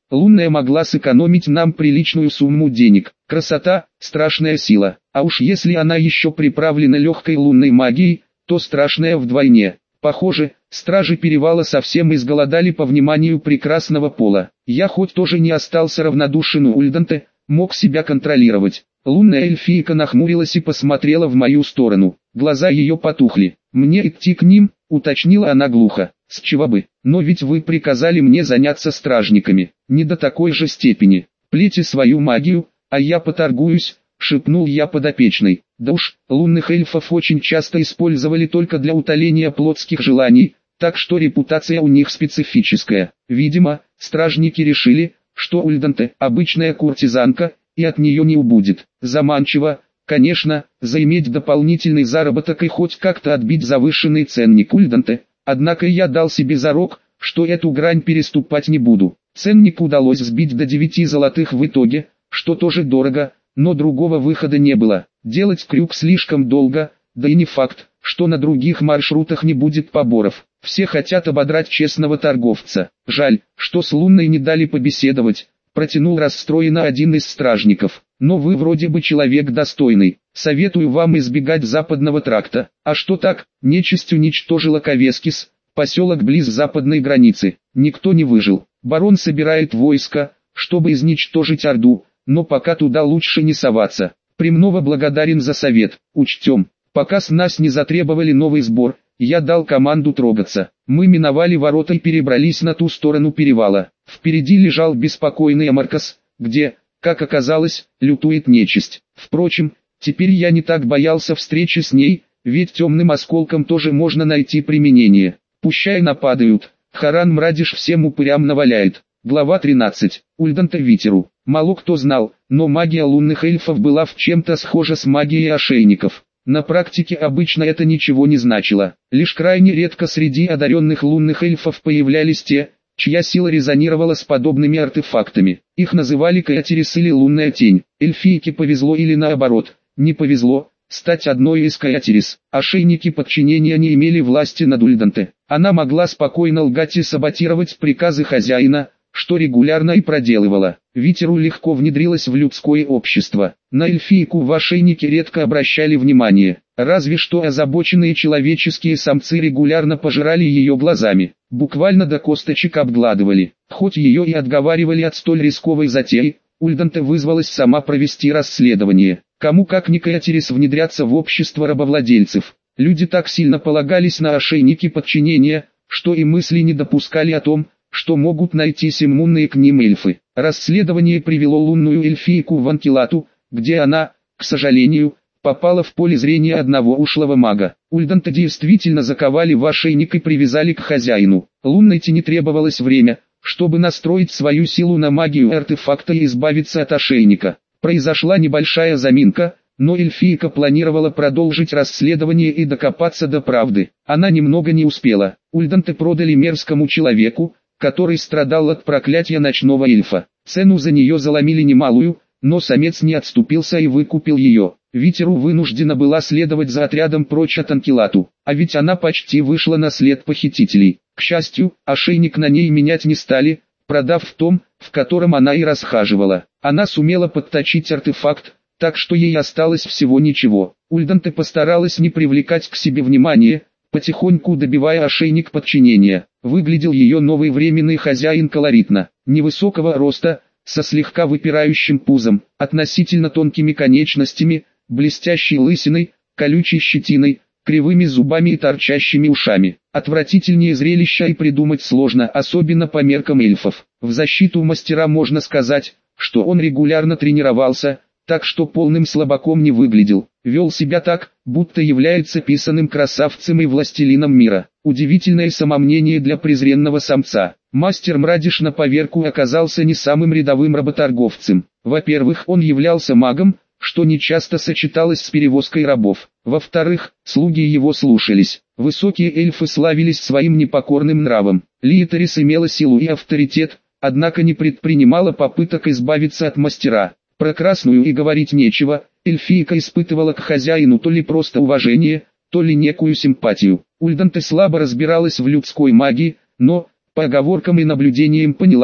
Лунная могла сэкономить нам приличную сумму денег. Красота – страшная сила, а уж если она еще приправлена легкой лунной магией, то страшная вдвойне. Похоже, стражи перевала совсем изголодали по вниманию прекрасного пола. Я хоть тоже не остался равнодушен у Ульданте, мог себя контролировать. Лунная эльфийка нахмурилась и посмотрела в мою сторону. Глаза ее потухли. «Мне идти к ним?» — уточнила она глухо. «С чего бы? Но ведь вы приказали мне заняться стражниками. Не до такой же степени. Плейте свою магию, а я поторгуюсь», — шепнул я подопечной. Да уж, лунных эльфов очень часто использовали только для утоления плотских желаний, так что репутация у них специфическая. Видимо, стражники решили, что Ульданте – обычная куртизанка, и от нее не убудет. Заманчиво, конечно, заиметь дополнительный заработок и хоть как-то отбить завышенный ценник Ульданте, однако я дал себе зарок, что эту грань переступать не буду. Ценник удалось сбить до 9 золотых в итоге, что тоже дорого, но другого выхода не было. Делать крюк слишком долго, да и не факт, что на других маршрутах не будет поборов. Все хотят ободрать честного торговца. Жаль, что с Лунной не дали побеседовать, протянул расстроенно один из стражников. Но вы вроде бы человек достойный. Советую вам избегать западного тракта. А что так? Нечисть уничтожила Ковескис, поселок близ западной границы. Никто не выжил. Барон собирает войско, чтобы изничтожить Орду, но пока туда лучше не соваться. Премного благодарен за совет. Учтем. Пока с нас не затребовали новый сбор, я дал команду трогаться. Мы миновали ворота и перебрались на ту сторону перевала. Впереди лежал беспокойный Амаркас, где, как оказалось, лютует нечисть. Впрочем, теперь я не так боялся встречи с ней, ведь темным осколком тоже можно найти применение. Пущай нападают, Харан Мрадиш всем упырям наваляет. Глава 13. Ульданте Витеру. Мало кто знал, но магия лунных эльфов была в чем-то схожа с магией ошейников. На практике обычно это ничего не значило. Лишь крайне редко среди одаренных лунных эльфов появлялись те, чья сила резонировала с подобными артефактами. Их называли Каятирис или Лунная Тень. Эльфийке повезло или наоборот, не повезло, стать одной из Каятирис. Ошейники подчинения не имели власти над Ульданте. Она могла спокойно лгать и саботировать приказы хозяина, что регулярно и проделывала. Витеру легко внедрилась в людское общество. На эльфийку в ошейнике редко обращали внимание, разве что озабоченные человеческие самцы регулярно пожирали ее глазами, буквально до косточек обгладывали. Хоть ее и отговаривали от столь рисковой затеи, Ульданте вызвалась сама провести расследование. Кому как не Каятирис внедряться в общество рабовладельцев. Люди так сильно полагались на ошейники подчинения, что и мысли не допускали о том, что могут найтись иммунные к ним эльфы. Расследование привело лунную эльфийку в Анкилату, где она, к сожалению, попала в поле зрения одного ушлого мага. Ульданте действительно заковали в ошейник и привязали к хозяину. Лунной тени требовалось время, чтобы настроить свою силу на магию артефакта и избавиться от ошейника. Произошла небольшая заминка, но эльфийка планировала продолжить расследование и докопаться до правды. Она немного не успела. Ульданте продали мерзкому человеку, который страдал от проклятия ночного эльфа. Цену за нее заломили немалую, но самец не отступился и выкупил ее. Витеру вынуждена была следовать за отрядом прочь от Анкилату, а ведь она почти вышла на след похитителей. К счастью, ошейник на ней менять не стали, продав в том, в котором она и расхаживала. Она сумела подточить артефакт, так что ей осталось всего ничего. Ульданте постаралась не привлекать к себе внимания, потихоньку добивая ошейник подчинения. Выглядел ее новый временный хозяин колоритно, невысокого роста, со слегка выпирающим пузом, относительно тонкими конечностями, блестящей лысиной, колючей щетиной, кривыми зубами и торчащими ушами. Отвратительнее зрелища и придумать сложно, особенно по меркам эльфов. В защиту мастера можно сказать, что он регулярно тренировался, так что полным слабаком не выглядел. Вел себя так, будто является писаным красавцем и властелином мира. Удивительное самомнение для презренного самца. Мастер Мрадиш на поверку оказался не самым рядовым работорговцем. Во-первых, он являлся магом, что нечасто сочеталось с перевозкой рабов. Во-вторых, слуги его слушались. Высокие эльфы славились своим непокорным нравом. Лиетарис имела силу и авторитет, однако не предпринимала попыток избавиться от мастера. Про красную и говорить нечего, эльфийка испытывала к хозяину то ли просто уважение, то ли некую симпатию. Ульданте слабо разбиралась в людской магии, но, по оговоркам и наблюдениям поняла,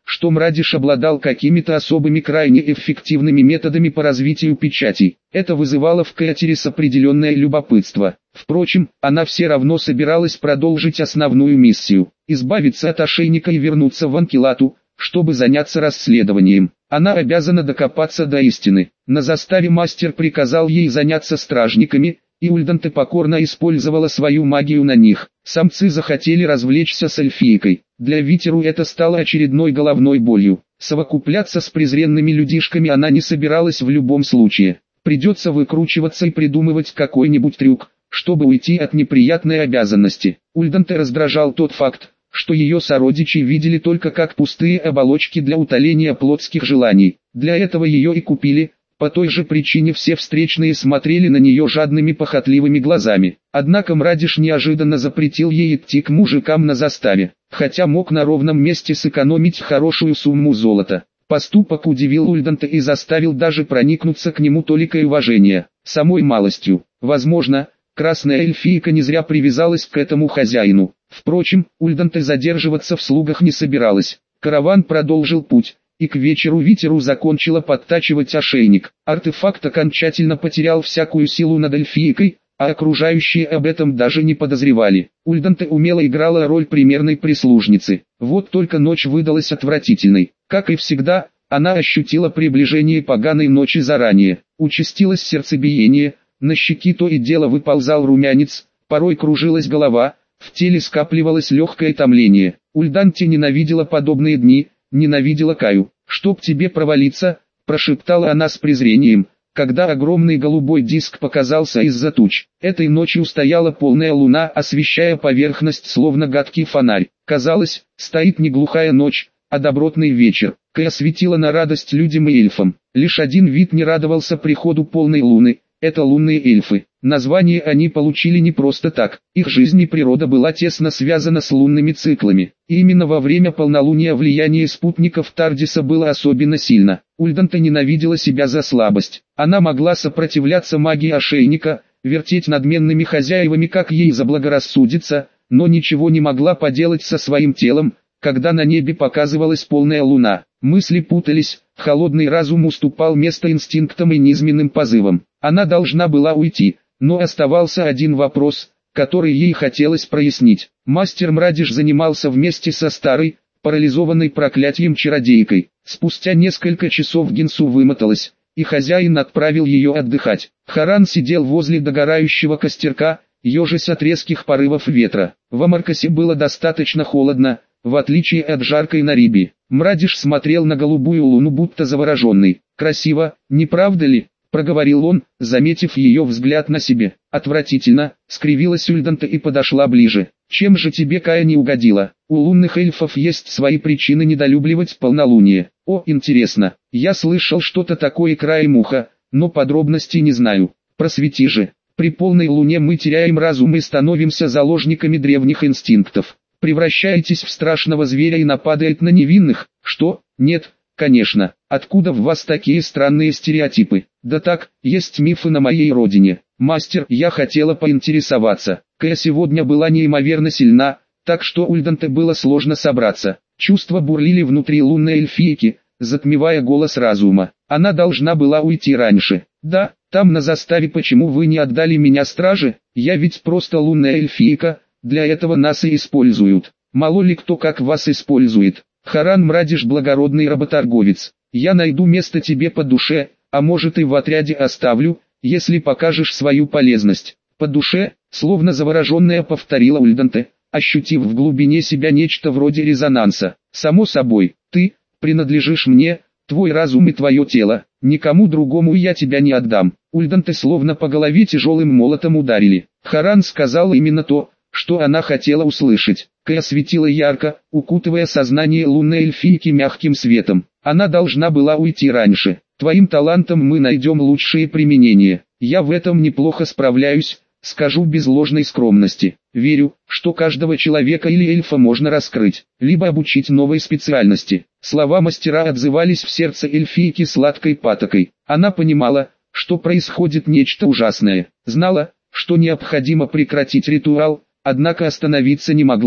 что Мрадиш обладал какими-то особыми крайне эффективными методами по развитию печатей. Это вызывало в Кэтерис определенное любопытство. Впрочем, она все равно собиралась продолжить основную миссию – избавиться от ошейника и вернуться в Анкилату, чтобы заняться расследованием. Она обязана докопаться до истины. На заставе мастер приказал ей заняться стражниками, и Ульданте покорно использовала свою магию на них. Самцы захотели развлечься с эльфийкой. Для Витеру это стало очередной головной болью. Совокупляться с презренными людишками она не собиралась в любом случае. Придется выкручиваться и придумывать какой-нибудь трюк, чтобы уйти от неприятной обязанности. Ульданте раздражал тот факт, что ее сородичи видели только как пустые оболочки для утоления плотских желаний. Для этого ее и купили. По той же причине все встречные смотрели на нее жадными похотливыми глазами. Однако Мрадиш неожиданно запретил ей идти к мужикам на заставе, хотя мог на ровном месте сэкономить хорошую сумму золота. Поступок удивил Ульданте и заставил даже проникнуться к нему толикой уважения, самой малостью. Возможно, красная эльфийка не зря привязалась к этому хозяину. Впрочем, Ульданте задерживаться в слугах не собиралась. Караван продолжил путь, и к вечеру Витеру закончила подтачивать ошейник. Артефакт окончательно потерял всякую силу над эльфийкой, а окружающие об этом даже не подозревали. Ульданте умело играла роль примерной прислужницы. Вот только ночь выдалась отвратительной. Как и всегда, она ощутила приближение поганой ночи заранее. Участилось сердцебиение, на щеки то и дело выползал румянец, порой кружилась голова, в теле скапливалось легкое томление. Ульданте ненавидела подобные дни, ненавидела Каю. «Чтоб тебе провалиться», – прошептала она с презрением, когда огромный голубой диск показался из-за туч. Этой ночью стояла полная луна, освещая поверхность словно гадкий фонарь. Казалось, стоит не глухая ночь, а добротный вечер. Кая светила на радость людям и эльфам. Лишь один вид не радовался приходу полной луны – это лунные эльфы. Название они получили не просто так, их жизнь и природа была тесно связана с лунными циклами. И именно во время полнолуния влияние спутников Тардиса было особенно сильно. Ульданте ненавидела себя за слабость. Она могла сопротивляться магии ошейника, вертеть надменными хозяевами как ей заблагорассудится, но ничего не могла поделать со своим телом, когда на небе показывалась полная луна. Мысли путались, холодный разум уступал место инстинктам и низменным позывам. Она должна была уйти. Но оставался один вопрос, который ей хотелось прояснить. Мастер Мрадиш занимался вместе со старой, парализованной проклятием чародейкой. Спустя несколько часов Гинсу вымоталась, и хозяин отправил ее отдыхать. Харан сидел возле догорающего костерка, ежась от резких порывов ветра. В Амаркасе было достаточно холодно, в отличие от жаркой Нариби. Мрадиш смотрел на голубую луну будто завороженный. «Красиво, не правда ли?» — проговорил он, заметив ее взгляд на себе. «Отвратительно», — скривилась Ульданте и подошла ближе. «Чем же тебе Кая не угодила? У лунных эльфов есть свои причины недолюбливать полнолуние. О, интересно, я слышал что-то такое краем уха, но подробностей не знаю. Просвети же. При полной луне мы теряем разум и становимся заложниками древних инстинктов. Превращаетесь в страшного зверя и нападает на невинных. Что? Нет, конечно. Откуда в вас такие странные стереотипы? Да так, есть мифы на моей родине. Мастер, я хотела поинтересоваться. Кая сегодня была неимоверно сильна, так что Ульданте было сложно собраться. Чувства бурлили внутри лунной эльфийки, затмевая голос разума. Она должна была уйти раньше. Да, там на заставе почему вы не отдали меня страже? Я ведь просто лунная эльфийка, для этого нас и используют. Мало ли кто как вас использует. Харан Мрадиш благородный работорговец. Я найду место тебе по душе, а может и в отряде оставлю, если покажешь свою полезность. По душе, словно завороженная повторила Ульданте, ощутив в глубине себя нечто вроде резонанса. Само собой, ты принадлежишь мне, твой разум и твое тело, никому другому я тебя не отдам. Ульданте словно по голове тяжелым молотом ударили. Харан сказал именно то, что она хотела услышать. Кая светила ярко, укутывая сознание лунной эльфийки мягким светом. Она должна была уйти раньше. Твоим талантам мы найдем лучшие применения. Я в этом неплохо справляюсь, скажу без ложной скромности. Верю, что каждого человека или эльфа можно раскрыть, либо обучить новой специальности. Слова мастера отзывались в сердце эльфийки сладкой патокой. Она понимала, что происходит нечто ужасное. Знала, что необходимо прекратить ритуал, однако остановиться не могла.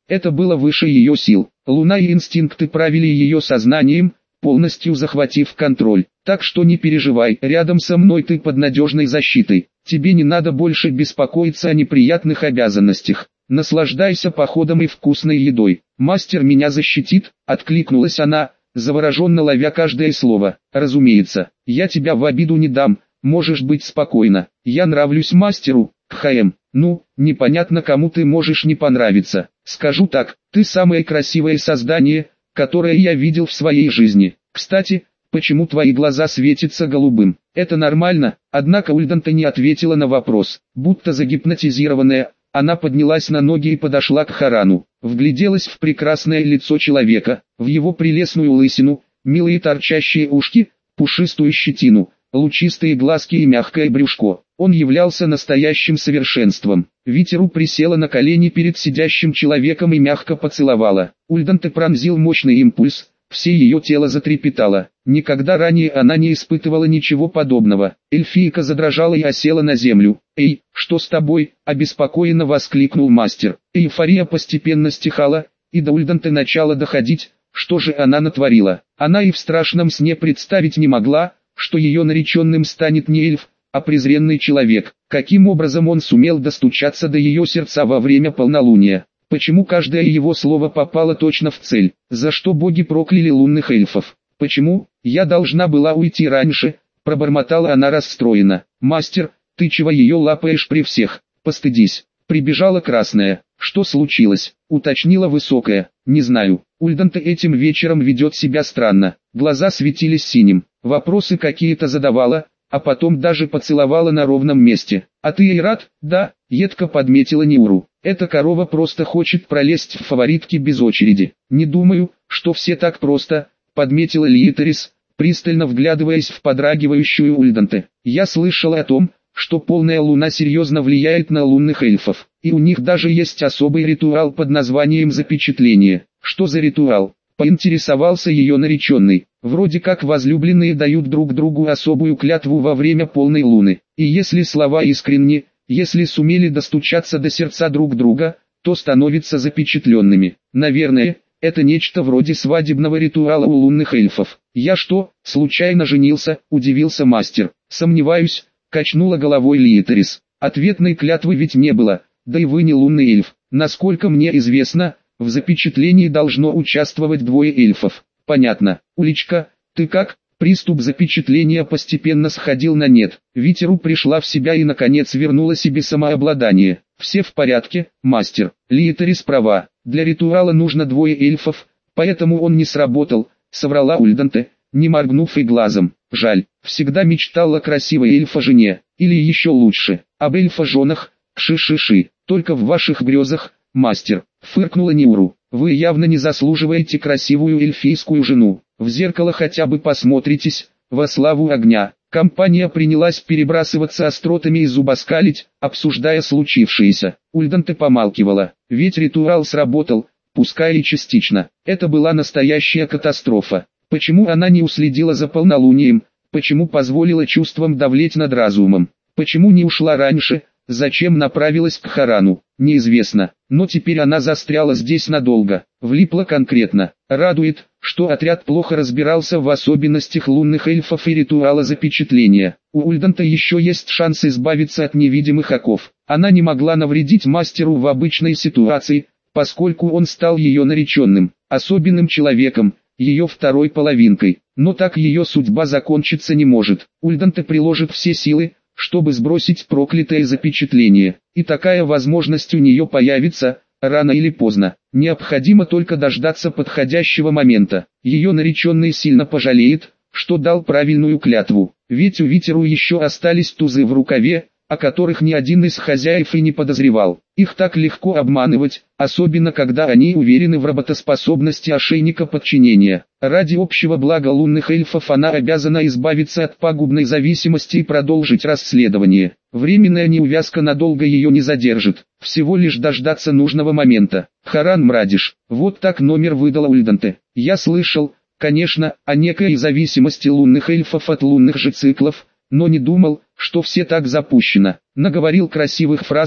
Это было выше ее сил. Луна и инстинкты правили ее сознанием, полностью захватив контроль. Так что не переживай, рядом со мной ты под надежной защитой. Тебе не надо больше беспокоиться о неприятных обязанностях. Наслаждайся походом и вкусной едой. Мастер меня защитит, откликнулась она, завороженно ловя каждое слово. Разумеется, я тебя в обиду не дам, можешь быть спокойна. Я нравлюсь мастеру, Кхаэм. Ну, непонятно кому ты можешь не понравиться. Скажу так, ты самое красивое создание, которое я видел в своей жизни. Кстати, почему твои глаза светятся голубым? Это нормально? Однако Ульданта не ответила на вопрос. Будто загипнотизированная, она поднялась на ноги и подошла к Харану. Вгляделась в прекрасное лицо человека, в его прелестную лысину, милые торчащие ушки, пушистую щетину, лучистые глазки и мягкое брюшко. Он являлся настоящим совершенством. Витеру присела на колени перед сидящим человеком и мягко поцеловала. Ульданте пронзил мощный импульс, все ее тело затрепетало. Никогда ранее она не испытывала ничего подобного. Эльфийка задрожала и осела на землю. «Эй, что с тобой?» – обеспокоенно воскликнул мастер. Эйфория постепенно стихала, и до Ульданте начало доходить, что же она натворила. Она и в страшном сне представить не могла, что ее нареченным станет не эльф, а презренный человек. Каким образом он сумел достучаться до ее сердца во время полнолуния? Почему каждое его слово попало точно в цель? За что боги прокляли лунных эльфов? Почему? Я должна была уйти раньше, пробормотала она расстроена. Мастер, ты чего ее лапаешь при всех? Постыдись. Прибежала красная. Что случилось? Уточнила высокая. Не знаю. Ульданте этим вечером ведет себя странно. Глаза светились синим. Вопросы какие-то задавала, а потом даже поцеловала на ровном месте. «А ты ей рад?» «Да», — едко подметила Ниуру. «Эта корова просто хочет пролезть в фаворитки без очереди». «Не думаю, что все так просто», — подметила Лиетерис, пристально вглядываясь в подрагивающую Ульданте. «Я слышала о том, что полная луна серьезно влияет на лунных эльфов, и у них даже есть особый ритуал под названием запечатление». «Что за ритуал?» — поинтересовался ее нареченный. «Вроде как возлюбленные дают друг другу особую клятву во время полной луны, и если слова искренни, если сумели достучаться до сердца друг друга, то становятся запечатленными. Наверное, это нечто вроде свадебного ритуала у лунных эльфов». «Я что, случайно женился?» – удивился мастер. «Сомневаюсь», – качнула головой Лиетерис. «Ответной клятвы ведь не было, да и вы не лунный эльф. Насколько мне известно, в запечатлении должно участвовать двое эльфов». «Понятно. Уличка, ты как?» Приступ запечатления постепенно сходил на нет. Витеру пришла в себя и наконец вернула себе самообладание. «Все в порядке, мастер. Лиетерис права. Для ритуала нужно двое эльфов, поэтому он не сработал», — соврала Ульданте, не моргнув и глазом. «Жаль. Всегда мечтала о красивой эльфа-жене. Или еще лучше, об эльфа-женах. Кши-ши-ши. Только в ваших грезах, мастер», — фыркнула Ниуру. «Вы явно не заслуживаете красивую эльфийскую жену. В зеркало хотя бы посмотритесь, во славу огня». Компания принялась перебрасываться остротами и зубоскалить, обсуждая случившееся. Ульданте помалкивала, ведь ритуал сработал, пускай и частично. Это была настоящая катастрофа. Почему она не уследила за полнолунием? Почему позволила чувствам давлеть над разумом? Почему не ушла раньше? Зачем направилась к Харану? Неизвестно, но теперь она застряла здесь надолго, влипла конкретно. Радует, что отряд плохо разбирался в особенностях лунных эльфов и ритуала запечатления. У Ульданта еще есть шанс избавиться от невидимых оков. Она не могла навредить мастеру в обычной ситуации, поскольку он стал ее нареченным, особенным человеком, ее второй половинкой. Но так ее судьба закончиться не может. Ульданта приложит все силы, чтобы сбросить проклятое запечатление, и такая возможность у нее появится, рано или поздно. Необходимо только дождаться подходящего момента. Ее нареченный сильно пожалеет, что дал правильную клятву, ведь у Витеру еще остались тузы в рукаве, о которых ни один из хозяев и не подозревал. Их так легко обманывать, особенно когда они уверены в работоспособности ошейника подчинения. Ради общего блага лунных эльфов она обязана избавиться от пагубной зависимости и продолжить расследование. Временная неувязка надолго ее не задержит, всего лишь дождаться нужного момента. Харан Мрадиш, вот так номер выдала Ульданте. Я слышал, конечно, о некой зависимости лунных эльфов от лунных же циклов, но не думал, что все так запущено. Наговорил красивых фраз,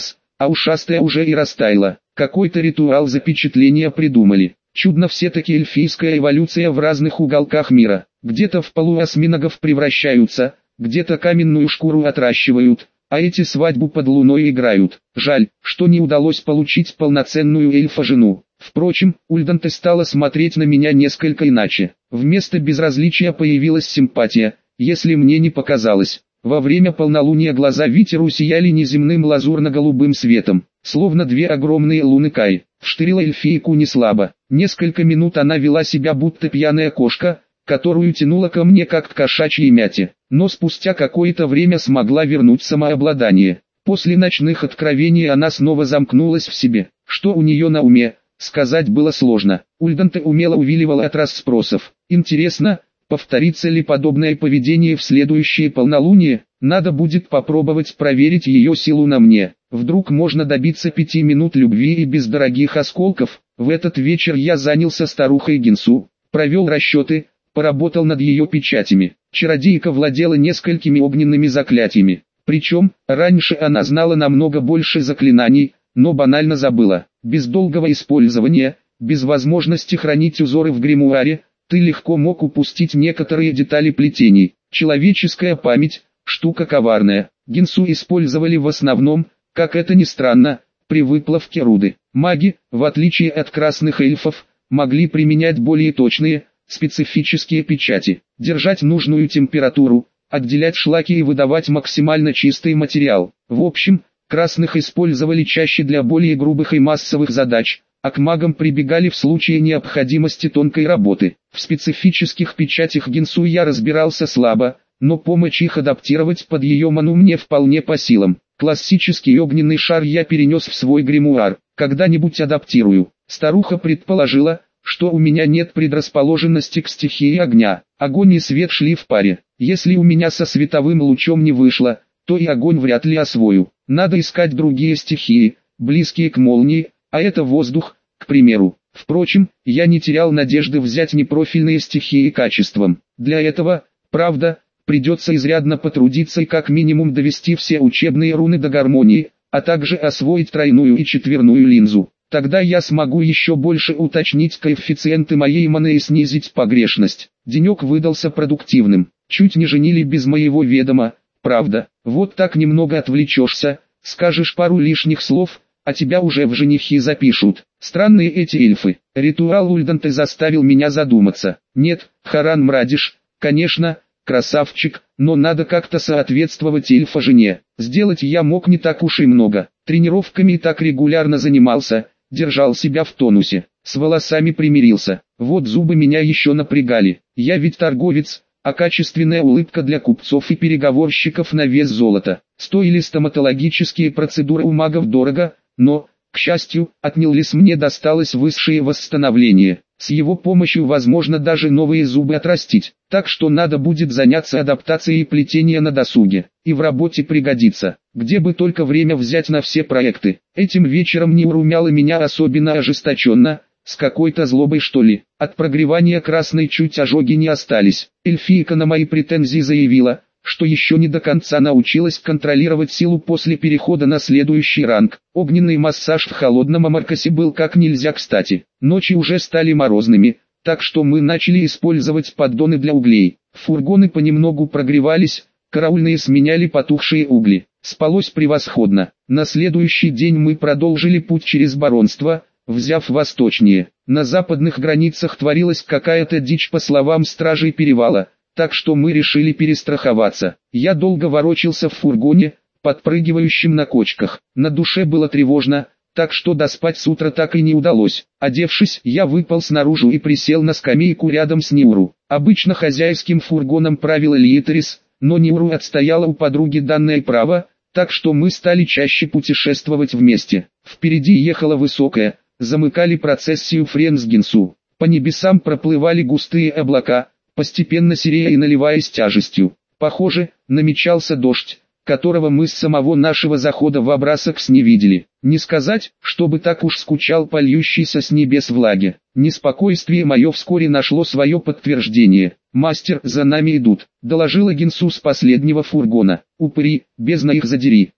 а ушастая уже и растаяла. Какой-то ритуал запечатления придумали. Чудно все-таки эльфийская эволюция в разных уголках мира. Где-то в полуосьминогов превращаются, где-то каменную шкуру отращивают, а эти свадьбу под луной играют. Жаль, что не удалось получить полноценную эльфа-жену. Впрочем, Ульданте стала смотреть на меня несколько иначе. Вместо безразличия появилась симпатия, если мне не показалось. Во время полнолуния глаза Витеру сияли неземным лазурно-голубым светом, словно две огромные луны Кай. Вштырила эльфийку не слабо. Несколько минут она вела себя будто пьяная кошка, которую тянула ко мне как к кошачьей мяте, но спустя какое-то время смогла вернуть самообладание. После ночных откровений она снова замкнулась в себе. Что у нее на уме, сказать было сложно. Ульданте умело увиливала от расспросов. Интересно, повторится ли подобное поведение в следующее полнолуние? Надо будет попробовать проверить ее силу на мне. Вдруг можно добиться 5 минут любви и без дорогих осколков. В этот вечер я занялся старухой Гинсу, провел расчеты, поработал над ее печатями. Чародейка владела несколькими огненными заклятиями. Причем, раньше она знала намного больше заклинаний, но банально забыла. Без долгого использования, без возможности хранить узоры в гримуаре, ты легко мог упустить некоторые детали плетений. Человеческая память – штука коварная. Гинсу использовали в основном, как это ни странно, при выплавке руды. Маги, в отличие от красных эльфов, могли применять более точные, специфические печати, держать нужную температуру, отделять шлаки и выдавать максимально чистый материал. В общем, красных использовали чаще для более грубых и массовых задач, а к магам прибегали в случае необходимости тонкой работы. В специфических печатях Гинсу я разбирался слабо, но помочь их адаптировать под ее ману мне вполне по силам. Классический огненный шар я перенес в свой гримуар, когда-нибудь адаптирую. Старуха предположила, что у меня нет предрасположенности к стихии огня. Огонь и свет шли в паре. Если у меня со световым лучом не вышло, то и огонь вряд ли освою. Надо искать другие стихии, близкие к молнии, а это воздух, к примеру. Впрочем, я не терял надежды взять непрофильные стихии качеством. Для этого, правда, придется изрядно потрудиться и как минимум довести все учебные руны до гармонии, а также освоить тройную и четверную линзу. Тогда я смогу еще больше уточнить коэффициенты моей маны и снизить погрешность. Денек выдался продуктивным. Чуть не женили без моего ведома, правда. Вот так немного отвлечешься, скажешь пару лишних слов, а тебя уже в женихи запишут. Странные эти эльфы. Ритуал Ульданте заставил меня задуматься. Нет, Харан Мрадиш, конечно, красавчик, но надо как-то соответствовать эльфа-жене. Сделать я мог не так уж и много. Тренировками и так регулярно занимался, держал себя в тонусе. С волосами примирился. Вот зубы меня еще напрягали. Я ведь торговец, а качественная улыбка для купцов и переговорщиков на вес золота. Стоили стоматологические процедуры у магов дорого, но, к счастью, от Ниллис мне досталось высшее восстановление. С его помощью возможно даже новые зубы отрастить. Так что надо будет заняться адаптацией плетения на досуге. И в работе пригодится. Где бы только время взять на все проекты. Этим вечером не урумяло меня особенно ожесточенно, с какой-то злобой что ли. От прогревания красной чуть ожоги не остались. Эльфийка на мои претензии заявила, что еще не до конца научилась контролировать силу после перехода на следующий ранг. Огненный массаж в холодном Амаркасе был как нельзя кстати. Ночи уже стали морозными, так что мы начали использовать поддоны для углей. Фургоны понемногу прогревались, караульные сменяли потухшие угли. Спалось превосходно. На следующий день мы продолжили путь через баронство, взяв восточнее. На западных границах творилась какая-то дичь по словам стражей перевала. Так что мы решили перестраховаться. Я долго ворочался в фургоне, подпрыгивающем на кочках. На душе было тревожно, так что доспать с утра так и не удалось. Одевшись, я выполз наружу и присел на скамейку рядом с Ниуру. Обычно хозяйским фургоном правила Лиетерис, но Ниуру отстояла у подруги данное право, так что мы стали чаще путешествовать вместе. Впереди ехала высокая, замыкали процессию Френс Гинсу. По небесам проплывали густые облака, постепенно серея и наливаясь тяжестью. Похоже, намечался дождь, которого мы с самого нашего захода в Абрасакс не видели. Не сказать, чтобы так уж скучал по льющейся с небес влаге. Неспокойствие мое вскоре нашло свое подтверждение. «Мастер, за нами идут», — доложила Гинсу с последнего фургона. «Упыри, бездна их задери».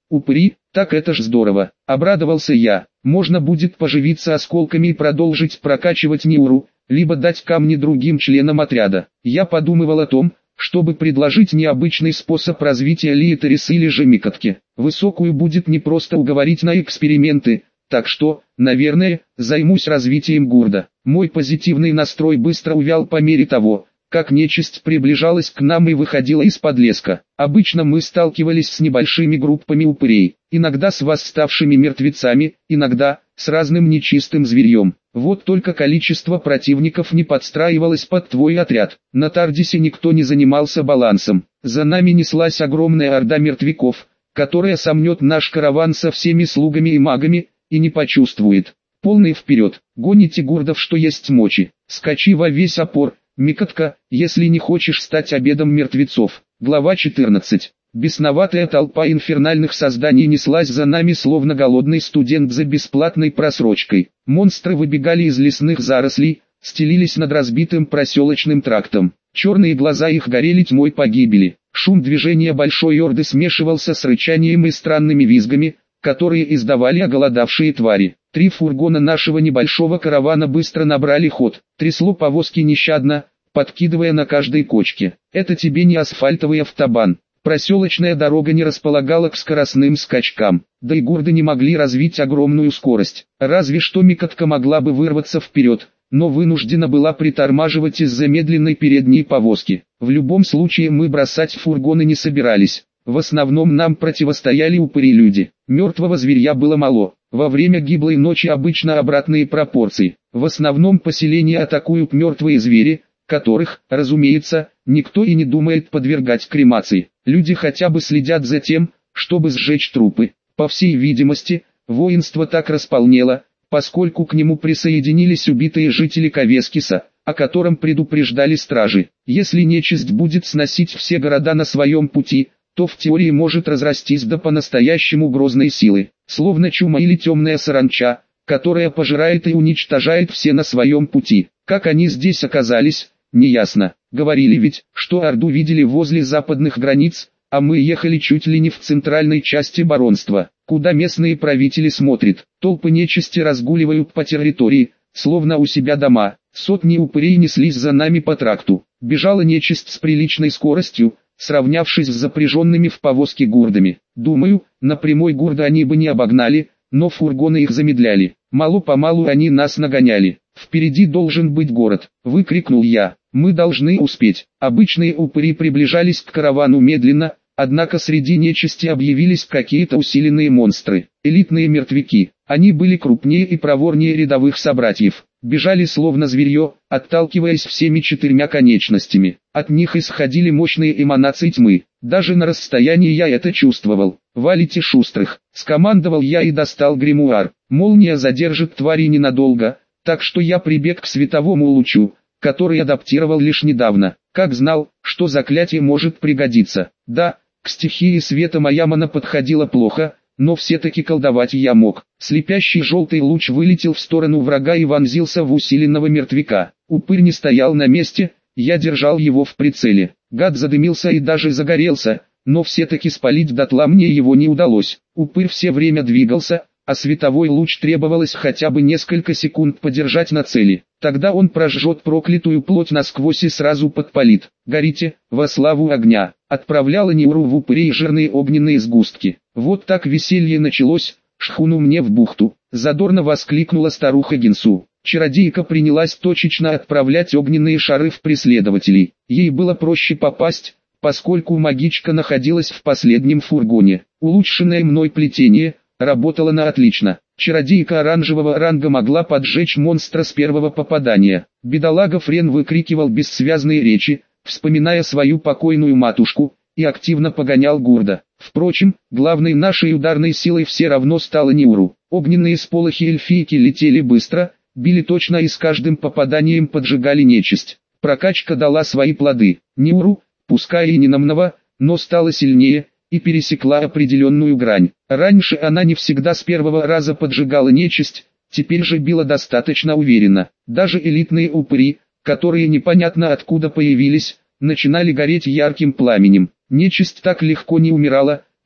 Упыри, так это ж здорово, обрадовался я. Можно будет поживиться осколками и продолжить прокачивать Ниуру, либо дать камни другим членам отряда. Я подумывал о том, чтобы предложить необычный способ развития Лиэтерис или же Микотки. Высокую будет непросто уговорить на эксперименты, так что, наверное, займусь развитием Гурда. Мой позитивный настрой быстро увял по мере того, как нечисть приближалась к нам и выходила из-под леска. Обычно мы сталкивались с небольшими группами упырей, иногда с восставшими мертвецами, иногда с разным нечистым зверьем. Вот только количество противников не подстраивалось под твой отряд. На Тардисе никто не занимался балансом. За нами неслась огромная орда мертвяков, которая сомнет наш караван со всеми слугами и магами, и не почувствует. Полный вперед, гоните гурдов что есть мочи, скачи во весь опор, Микотка, если не хочешь стать обедом мертвецов. Глава 14. Бесноватая толпа инфернальных созданий неслась за нами словно голодный студент за бесплатной просрочкой. Монстры выбегали из лесных зарослей, стелились над разбитым проселочным трактом. Черные глаза их горели тьмой погибели. Шум движения большой орды смешивался с рычанием и странными визгами, которые издавали оголодавшие твари. 3 фургона нашего небольшого каравана быстро набрали ход, трясло повозки нещадно, подкидывая на каждой кочке. Это тебе не асфальтовый автобан. Проселочная дорога не располагала к скоростным скачкам, да и гурды не могли развить огромную скорость. Разве что Микотка могла бы вырваться вперед, но вынуждена была притормаживать из-за медленной передней повозки. В любом случае мы бросать фургоны не собирались. В основном нам противостояли упыри-люди. Мертвого зверья было мало. Во время гиблой ночи обычно обратные пропорции. В основном поселения атакуют мертвые звери, которых, разумеется, никто и не думает подвергать кремации. Люди хотя бы следят за тем, чтобы сжечь трупы. По всей видимости, воинство так располнело, поскольку к нему присоединились убитые жители Ковескиса, о котором предупреждали стражи. Если нечисть будет сносить все города на своем пути, то в теории может разрастись до по-настоящему грозной силы, словно чума или темная саранча, которая пожирает и уничтожает все на своем пути. Как они здесь оказались, неясно. Говорили ведь, что Орду видели возле западных границ, а мы ехали чуть ли не в центральной части баронства, куда местные правители смотрят. Толпы нечисти разгуливают по территории, словно у себя дома. Сотни упырей неслись за нами по тракту. Бежала нечисть с приличной скоростью, сравнявшись с запряженными в повозке гурдами. Думаю, на прямой гурды они бы не обогнали, но фургоны их замедляли. Мало-помалу они нас нагоняли. «Впереди должен быть город», — выкрикнул я. «Мы должны успеть». Обычные упыри приближались к каравану медленно, однако среди нечисти объявились какие-то усиленные монстры. Элитные мертвяки. Они были крупнее и проворнее рядовых собратьев. Бежали словно зверье, отталкиваясь всеми 4 конечностями. От них исходили мощные эманации тьмы. Даже на расстоянии я это чувствовал. «Валите шустрых», — скомандовал я и достал гримуар. Молния задержит твари ненадолго, так что я прибег к световому лучу, который адаптировал лишь недавно. Как знал, что заклятие может пригодиться. Да, к стихии света моя мана подходила плохо, но все-таки колдовать я мог. Слепящий желтый луч вылетел в сторону врага и вонзился в усиленного мертвяка. Упырь не стоял на месте, я держал его в прицеле. Гад задымился и даже загорелся, но все-таки спалить дотла мне его не удалось. Упырь все время двигался, а световой луч требовалось хотя бы несколько секунд подержать на цели. Тогда он прожжет проклятую плоть насквозь и сразу подпалит. «Горите, во славу огня!» Отправляла Ниуру в упырей жирные огненные сгустки. Вот так веселье началось. «Шхуну мне в бухту!» Задорно воскликнула старуха Гинсу. Чародейка принялась точечно отправлять огненные шары в преследователей. Ей было проще попасть, поскольку магичка находилась в последнем фургоне. Улучшенное мной плетение работало на отлично. Чародейка оранжевого ранга могла поджечь монстра с первого попадания. Бедолага Френ выкрикивал бессвязные речи, вспоминая свою покойную матушку, и активно погонял гурда. Впрочем, главной нашей ударной силой все равно стала Ниуру. Огненные сполохи эльфийки летели быстро, били точно и с каждым попаданием поджигали нечисть. Прокачка дала свои плоды. Ниуру, пускай и не намного, но стала сильнее и пересекла определенную грань. Раньше она не всегда с первого раза поджигала нечисть, теперь же била достаточно уверенно. Даже элитные упыри, которые непонятно откуда появились, начинали гореть ярким пламенем. Нечисть так легко не умирала, но,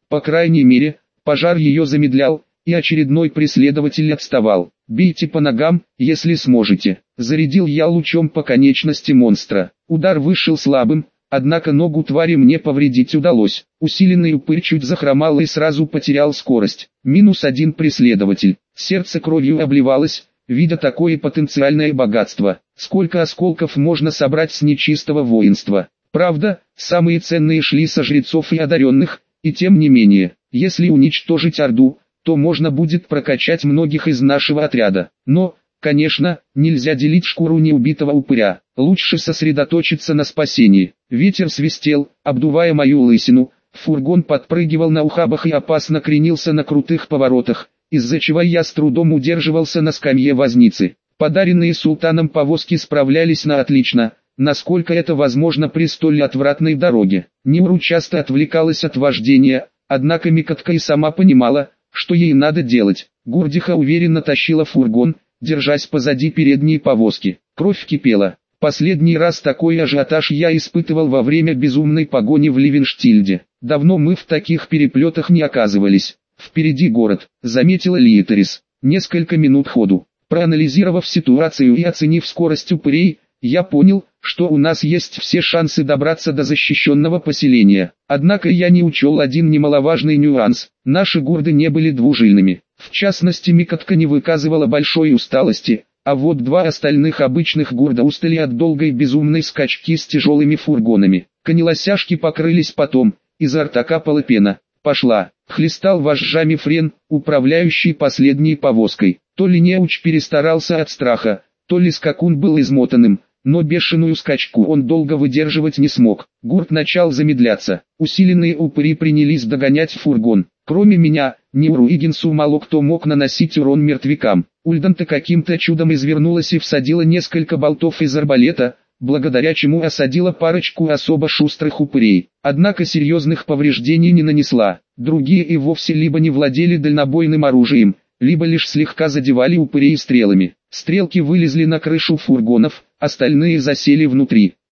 По крайней мере, пожар ее замедлял, и очередной преследователь отставал. «Бейте по ногам, если сможете». Зарядил я лучом по конечности монстра. Удар вышел слабым, однако ногу твари мне повредить удалось. Усиленный упырь чуть захромал и сразу потерял скорость. -1 преследователь. Сердце кровью обливалось, видя такое потенциальное богатство. Сколько осколков можно собрать с нечистого воинства. Правда, самые ценные шли со жрецов и одаренных, и тем не менее, если уничтожить Орду, то можно будет прокачать многих из нашего отряда. Но, конечно, нельзя делить шкуру неубитого упыря. Лучше сосредоточиться на спасении. Ветер свистел, обдувая мою лысину. Фургон подпрыгивал на ухабах и опасно кренился на крутых поворотах, из-за чего я с трудом удерживался на скамье возницы. Подаренные султаном повозки справлялись на отлично, насколько это возможно при столь отвратной дороге. Нюру часто отвлекалась от вождения, однако Микотка и сама понимала, что ей надо делать. Гурдиха уверенно тащила фургон, держась позади передней повозки. Кровь кипела. Последний раз такой ажиотаж я испытывал во время безумной погони в Ливенштильде. Давно мы в таких переплетах не оказывались. Впереди город, заметила Лиетерис. Несколько минут ходу. Проанализировав ситуацию и оценив скорость упырей, я понял, что у нас есть все шансы добраться до защищенного поселения. Однако я не учел один немаловажный нюанс. Наши гурды не были двужильными. В частности, Микотка не выказывала большой усталости, а вот два остальных обычных гурда устали от долгой безумной скачки с тяжелыми фургонами. Конелосяшки покрылись потом, изо рта капала пена. «Пошла!» — хлестал вожжами Френ, управляющий последней повозкой. То ли неуч перестарался от страха, то ли скакун был измотанным, но бешеную скачку он долго выдерживать не смог. Гурт начал замедляться. Усиленные упыри принялись догонять фургон. Кроме меня, Нюру и Гинсу мало кто мог наносить урон мертвякам. Ульданта каким-то чудом извернулась и всадила несколько болтов из арбалета, благодаря чему осадила парочку особо шустрых упырей. Однако серьезных повреждений не нанесла. Другие и вовсе либо не владели дальнобойным оружием, либо лишь слегка задевали упырей стрелами. Стрелки вылезли на крышу фургонов, остальные засели внутри.